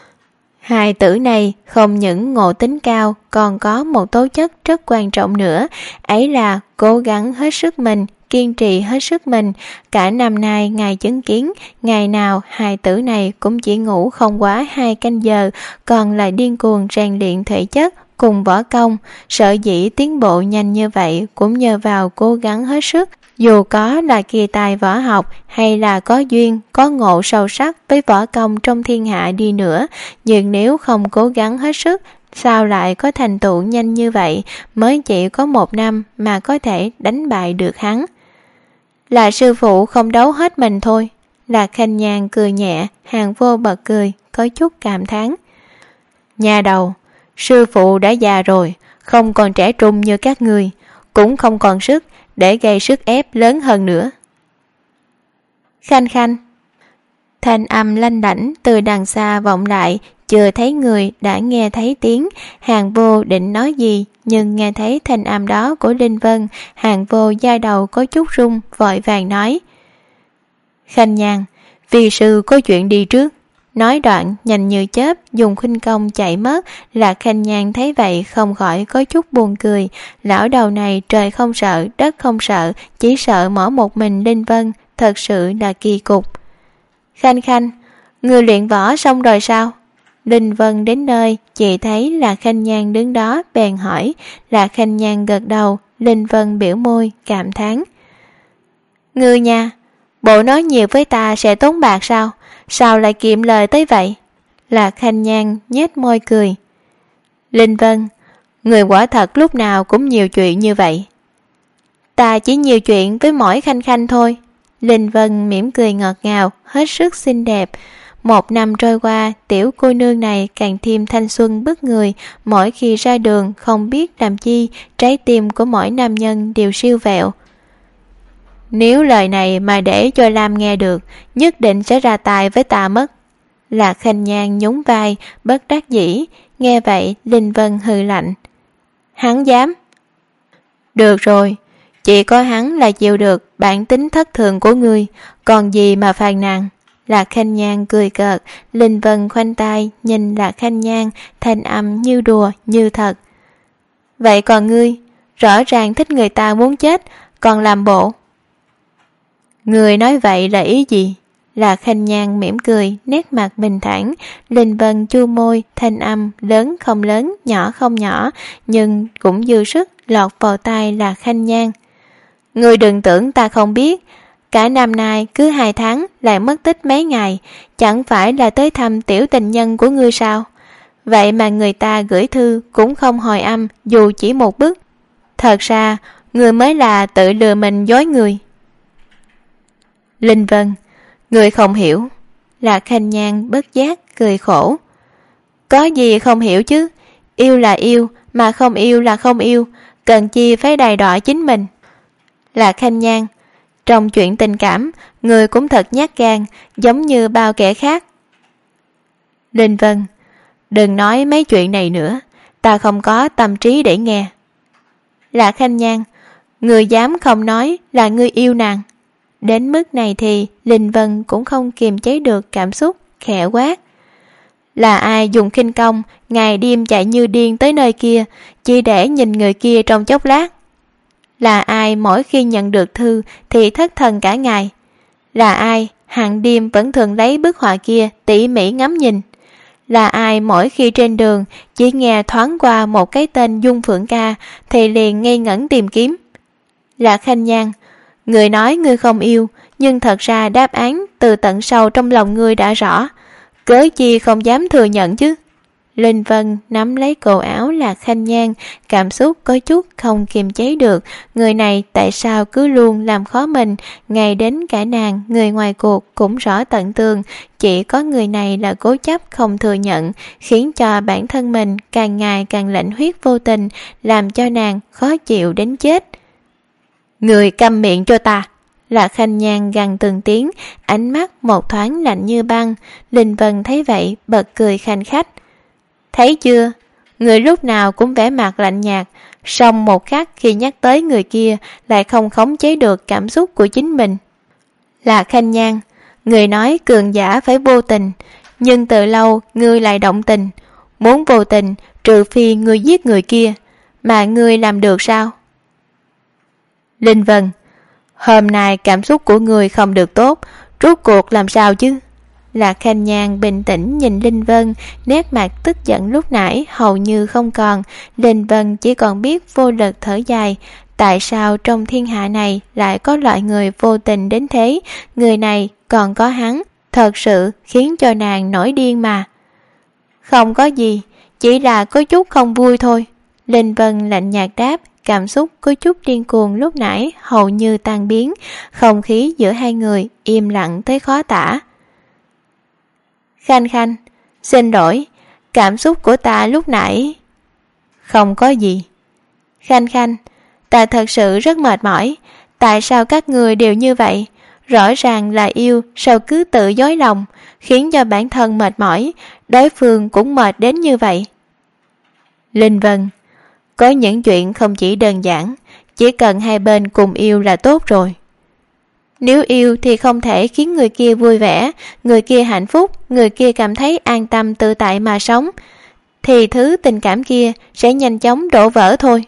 Hai tử này không những ngộ tính cao, còn có một tố chất rất quan trọng nữa, ấy là cố gắng hết sức mình, kiên trì hết sức mình. Cả năm nay ngài chứng kiến, ngày nào hai tử này cũng chỉ ngủ không quá 2 canh giờ, còn lại điên cuồng rèn luyện thể chất cùng võ công. Sở dĩ tiến bộ nhanh như vậy cũng nhờ vào cố gắng hết sức. Dù có là kỳ tài võ học hay là có duyên, có ngộ sâu sắc với võ công trong thiên hạ đi nữa, nhưng nếu không cố gắng hết sức, sao lại có thành tựu nhanh như vậy, mới chỉ có 1 năm mà có thể đánh bại được hắn. Là sư phụ không đấu hết mình thôi. Lạc Khanh Nhan cười nhẹ, Hàng Vô bật cười, có chút cảm thán. Nhà đầu, sư phụ đã già rồi, không còn trẻ trung như các ngươi, cũng không còn sức để gây sức ép lớn hơn nữa. Khanh khanh. Thanh âm lanh lảnh từ đằng xa vọng lại, chưa thấy người đã nghe thấy tiếng. Hàng Vô định nói gì, nhưng nghe thấy thanh âm đó của Linh Vân, Hàng Vô da đầu có chút run, vội vàng nói. Khanh Nhan, vì sư có chuyện đi trước. Nói đoạn nhanh như chớp dùng khinh công chạy mất. Lạc Khanh Nhan thấy vậy không khỏi có chút buồn cười. Lão đầu này trời không sợ đất không sợ, chỉ sợ mỗi một mình Linh Vân, thật sự là kỳ cục. Khanh khanh, người luyện võ xong rồi sao? Linh Vân đến nơi chỉ thấy Lạc Khanh Nhan đứng đó bèn hỏi. Lạc Khanh Nhan gật đầu. Linh Vân biểu môi cảm thán. Ngươi nha, bộ nói nhiều với ta sẽ tốn bạc sao? Sao lại kiệm lời tới vậy? Lạc Khanh Nhan nhếch môi cười. Linh Vân, người quả thật lúc nào cũng nhiều chuyện như vậy. Ta chỉ nhiều chuyện với mỗi Khanh khanh thôi. Linh Vân mỉm cười ngọt ngào, hết sức xinh đẹp. Một năm trôi qua, tiểu cô nương này càng thêm thanh xuân bức người. Mỗi khi ra đường không biết làm chi, trái tim của mỗi nam nhân đều siêu vẹo. Nếu lời này mà để cho Lam nghe được, nhất định sẽ ra tài với ta mất. Lạc Khanh Nhan nhún vai, bất đắc dĩ. Nghe vậy, Linh Vân hừ lạnh. Hắn dám? Được rồi, chỉ có hắn là chịu được bản tính thất thường của ngươi, còn gì mà phàn nàn. Lạc Khanh Nhan cười cợt. Linh Vân khoanh tay nhìn Lạc Khanh Nhan, thanh âm như đùa như thật. Vậy còn ngươi, rõ ràng thích người ta muốn chết, còn làm bộ. Người nói vậy là ý gì? Lạc Khanh Nhan mỉm cười, nét mặt bình thản. Linh Vân chu môi, thanh âm lớn không lớn, nhỏ không nhỏ, nhưng cũng dư sức lọt vào tai Lạc Khanh Nhan. Người đừng tưởng ta không biết, cả năm nay cứ 2 tháng lại mất tích mấy ngày, chẳng phải là tới thăm tiểu tình nhân của ngươi sao? Vậy mà người ta gửi thư cũng không hồi âm dù chỉ một bức. Thật ra, người mới là tự lừa mình dối người. Linh Vân, người không hiểu. Lạc Khanh Nhan bất giác cười khổ. Có gì không hiểu chứ? Yêu là yêu, mà không yêu là không yêu, cần chi phải đày đọa chính mình. Lạc Khanh Nhan, trong chuyện tình cảm, người cũng thật nhát gan, giống như bao kẻ khác. Linh Vân, đừng nói mấy chuyện này nữa, ta không có tâm trí để nghe. Lạc Khanh Nhan, người dám không nói là ngươi yêu nàng. Đến mức này thì Linh Vân cũng không kiềm chế được cảm xúc, khẽ quát. Là ai dùng khinh công ngày đêm chạy như điên tới nơi kia chỉ để nhìn người kia trong chốc lát? Là ai mỗi khi nhận được thư thì thất thần cả ngày? Là ai hàng đêm vẫn thường lấy bức họa kia tỉ mỉ ngắm nhìn? Là ai mỗi khi trên đường chỉ nghe thoáng qua một cái tên Dung Phượng Ca thì liền ngây ngẩn tìm kiếm? Lạc Khanh Nhan, người nói ngươi không yêu, nhưng thật ra đáp án từ tận sâu trong lòng ngươi đã rõ, cớ chi không dám thừa nhận chứ? Linh Vân nắm lấy cổ áo Lạc Khanh Nhan, cảm xúc có chút không kiềm chế được. Người này tại sao cứ luôn làm khó mình, ngay đến cả nàng, người ngoài cuộc cũng rõ tận tường. Chỉ có người này là cố chấp không thừa nhận, khiến cho bản thân mình càng ngày càng lạnh huyết vô tình, làm cho nàng khó chịu đến chết. Người câm miệng cho ta! Lạc Khanh Nhan gằn từng tiếng, ánh mắt một thoáng lạnh như băng. Linh Vân thấy vậy bật cười khanh khách. Thấy chưa, người lúc nào cũng vẻ mặt lạnh nhạt, song một khắc khi nhắc tới người kia lại không khống chế được cảm xúc của chính mình. Lạc Khanh Nhan, người nói cường giả phải vô tình, nhưng từ lâu ngươi lại động tình. Muốn vô tình trừ phi ngươi giết người kia, mà ngươi làm được sao? Linh Vân, hôm nay cảm xúc của ngươi không được tốt, rốt cuộc làm sao chứ? Lạc Khanh Nhan bình tĩnh nhìn Linh Vân, nét mặt tức giận lúc nãy hầu như không còn. Linh Vân chỉ còn biết vô lực thở dài. Tại sao trong thiên hạ này lại có loại người vô tình đến thế? Người này còn có hắn, thật sự khiến cho nàng nổi điên mà. Không có gì, chỉ là có chút không vui thôi. Linh Vân lạnh nhạt đáp, cảm xúc có chút điên cuồng lúc nãy hầu như tan biến, không khí giữa hai người im lặng tới khó tả. Khanh Khanh, xin lỗi, cảm xúc của ta lúc nãy... Không có gì. Khanh Khanh, ta thật sự rất mệt mỏi. Tại sao các người đều như vậy? Rõ ràng là yêu, sao cứ tự dối lòng, khiến cho bản thân mệt mỏi, đối phương cũng mệt đến như vậy. Linh Vân, có những chuyện không chỉ đơn giản, chỉ cần hai bên cùng yêu là tốt rồi. Nếu yêu thì không thể khiến người kia vui vẻ, người kia hạnh phúc, người kia cảm thấy an tâm tự tại mà sống, thì thứ tình cảm kia sẽ nhanh chóng đổ vỡ thôi.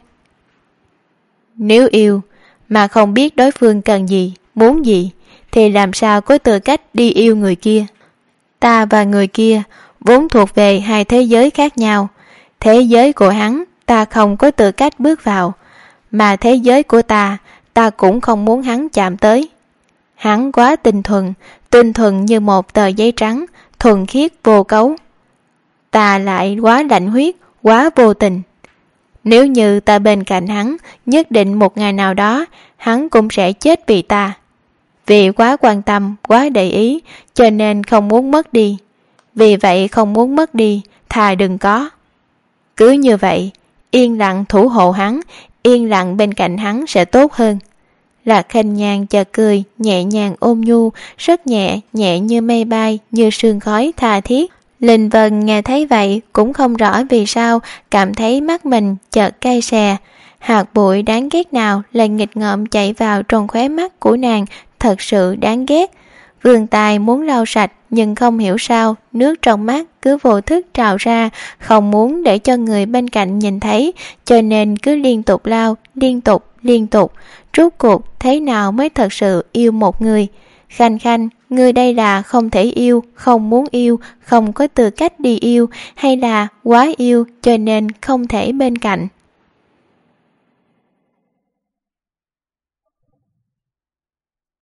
Nếu yêu mà không biết đối phương cần gì, muốn gì, thì làm sao có tư cách đi yêu người kia. Ta và người kia vốn thuộc về hai thế giới khác nhau. Thế giới của hắn ta không có tư cách bước vào, mà thế giới của ta cũng không muốn hắn chạm tới. Hắn quá tinh thuần như một tờ giấy trắng, thuần khiết vô cấu. Ta lại quá lạnh huyết, quá vô tình. Nếu như ta bên cạnh hắn, nhất định một ngày nào đó hắn cũng sẽ chết vì ta. Vì quá quan tâm, quá để ý, cho nên không muốn mất đi. Vì vậy không muốn mất đi, thà đừng có. Cứ như vậy, yên lặng thủ hộ hắn, yên lặng bên cạnh hắn sẽ tốt hơn. Lạc Khanh Nhan chợt cười, nhẹ nhàng ôn nhu, rất nhẹ, nhẹ như mây bay, như sương khói tha thiết. Linh Vân nghe thấy vậy cũng không rõ vì sao cảm thấy mắt mình chợt cay xè. Hạt bụi đáng ghét nào lại nghịch ngợm chạy vào trong khóe mắt của nàng, thật sự đáng ghét. Vươn tay muốn lau sạch, nhưng không hiểu sao nước trong mắt cứ vô thức trào ra, không muốn để cho người bên cạnh nhìn thấy, cho nên cứ liên tục lau, liên tục. Rốt cuộc thế nào mới thật sự yêu một người? Khanh Khanh, ngươi đây là không thể yêu, không muốn yêu, không có tư cách đi yêu, hay là quá yêu cho nên không thể bên cạnh?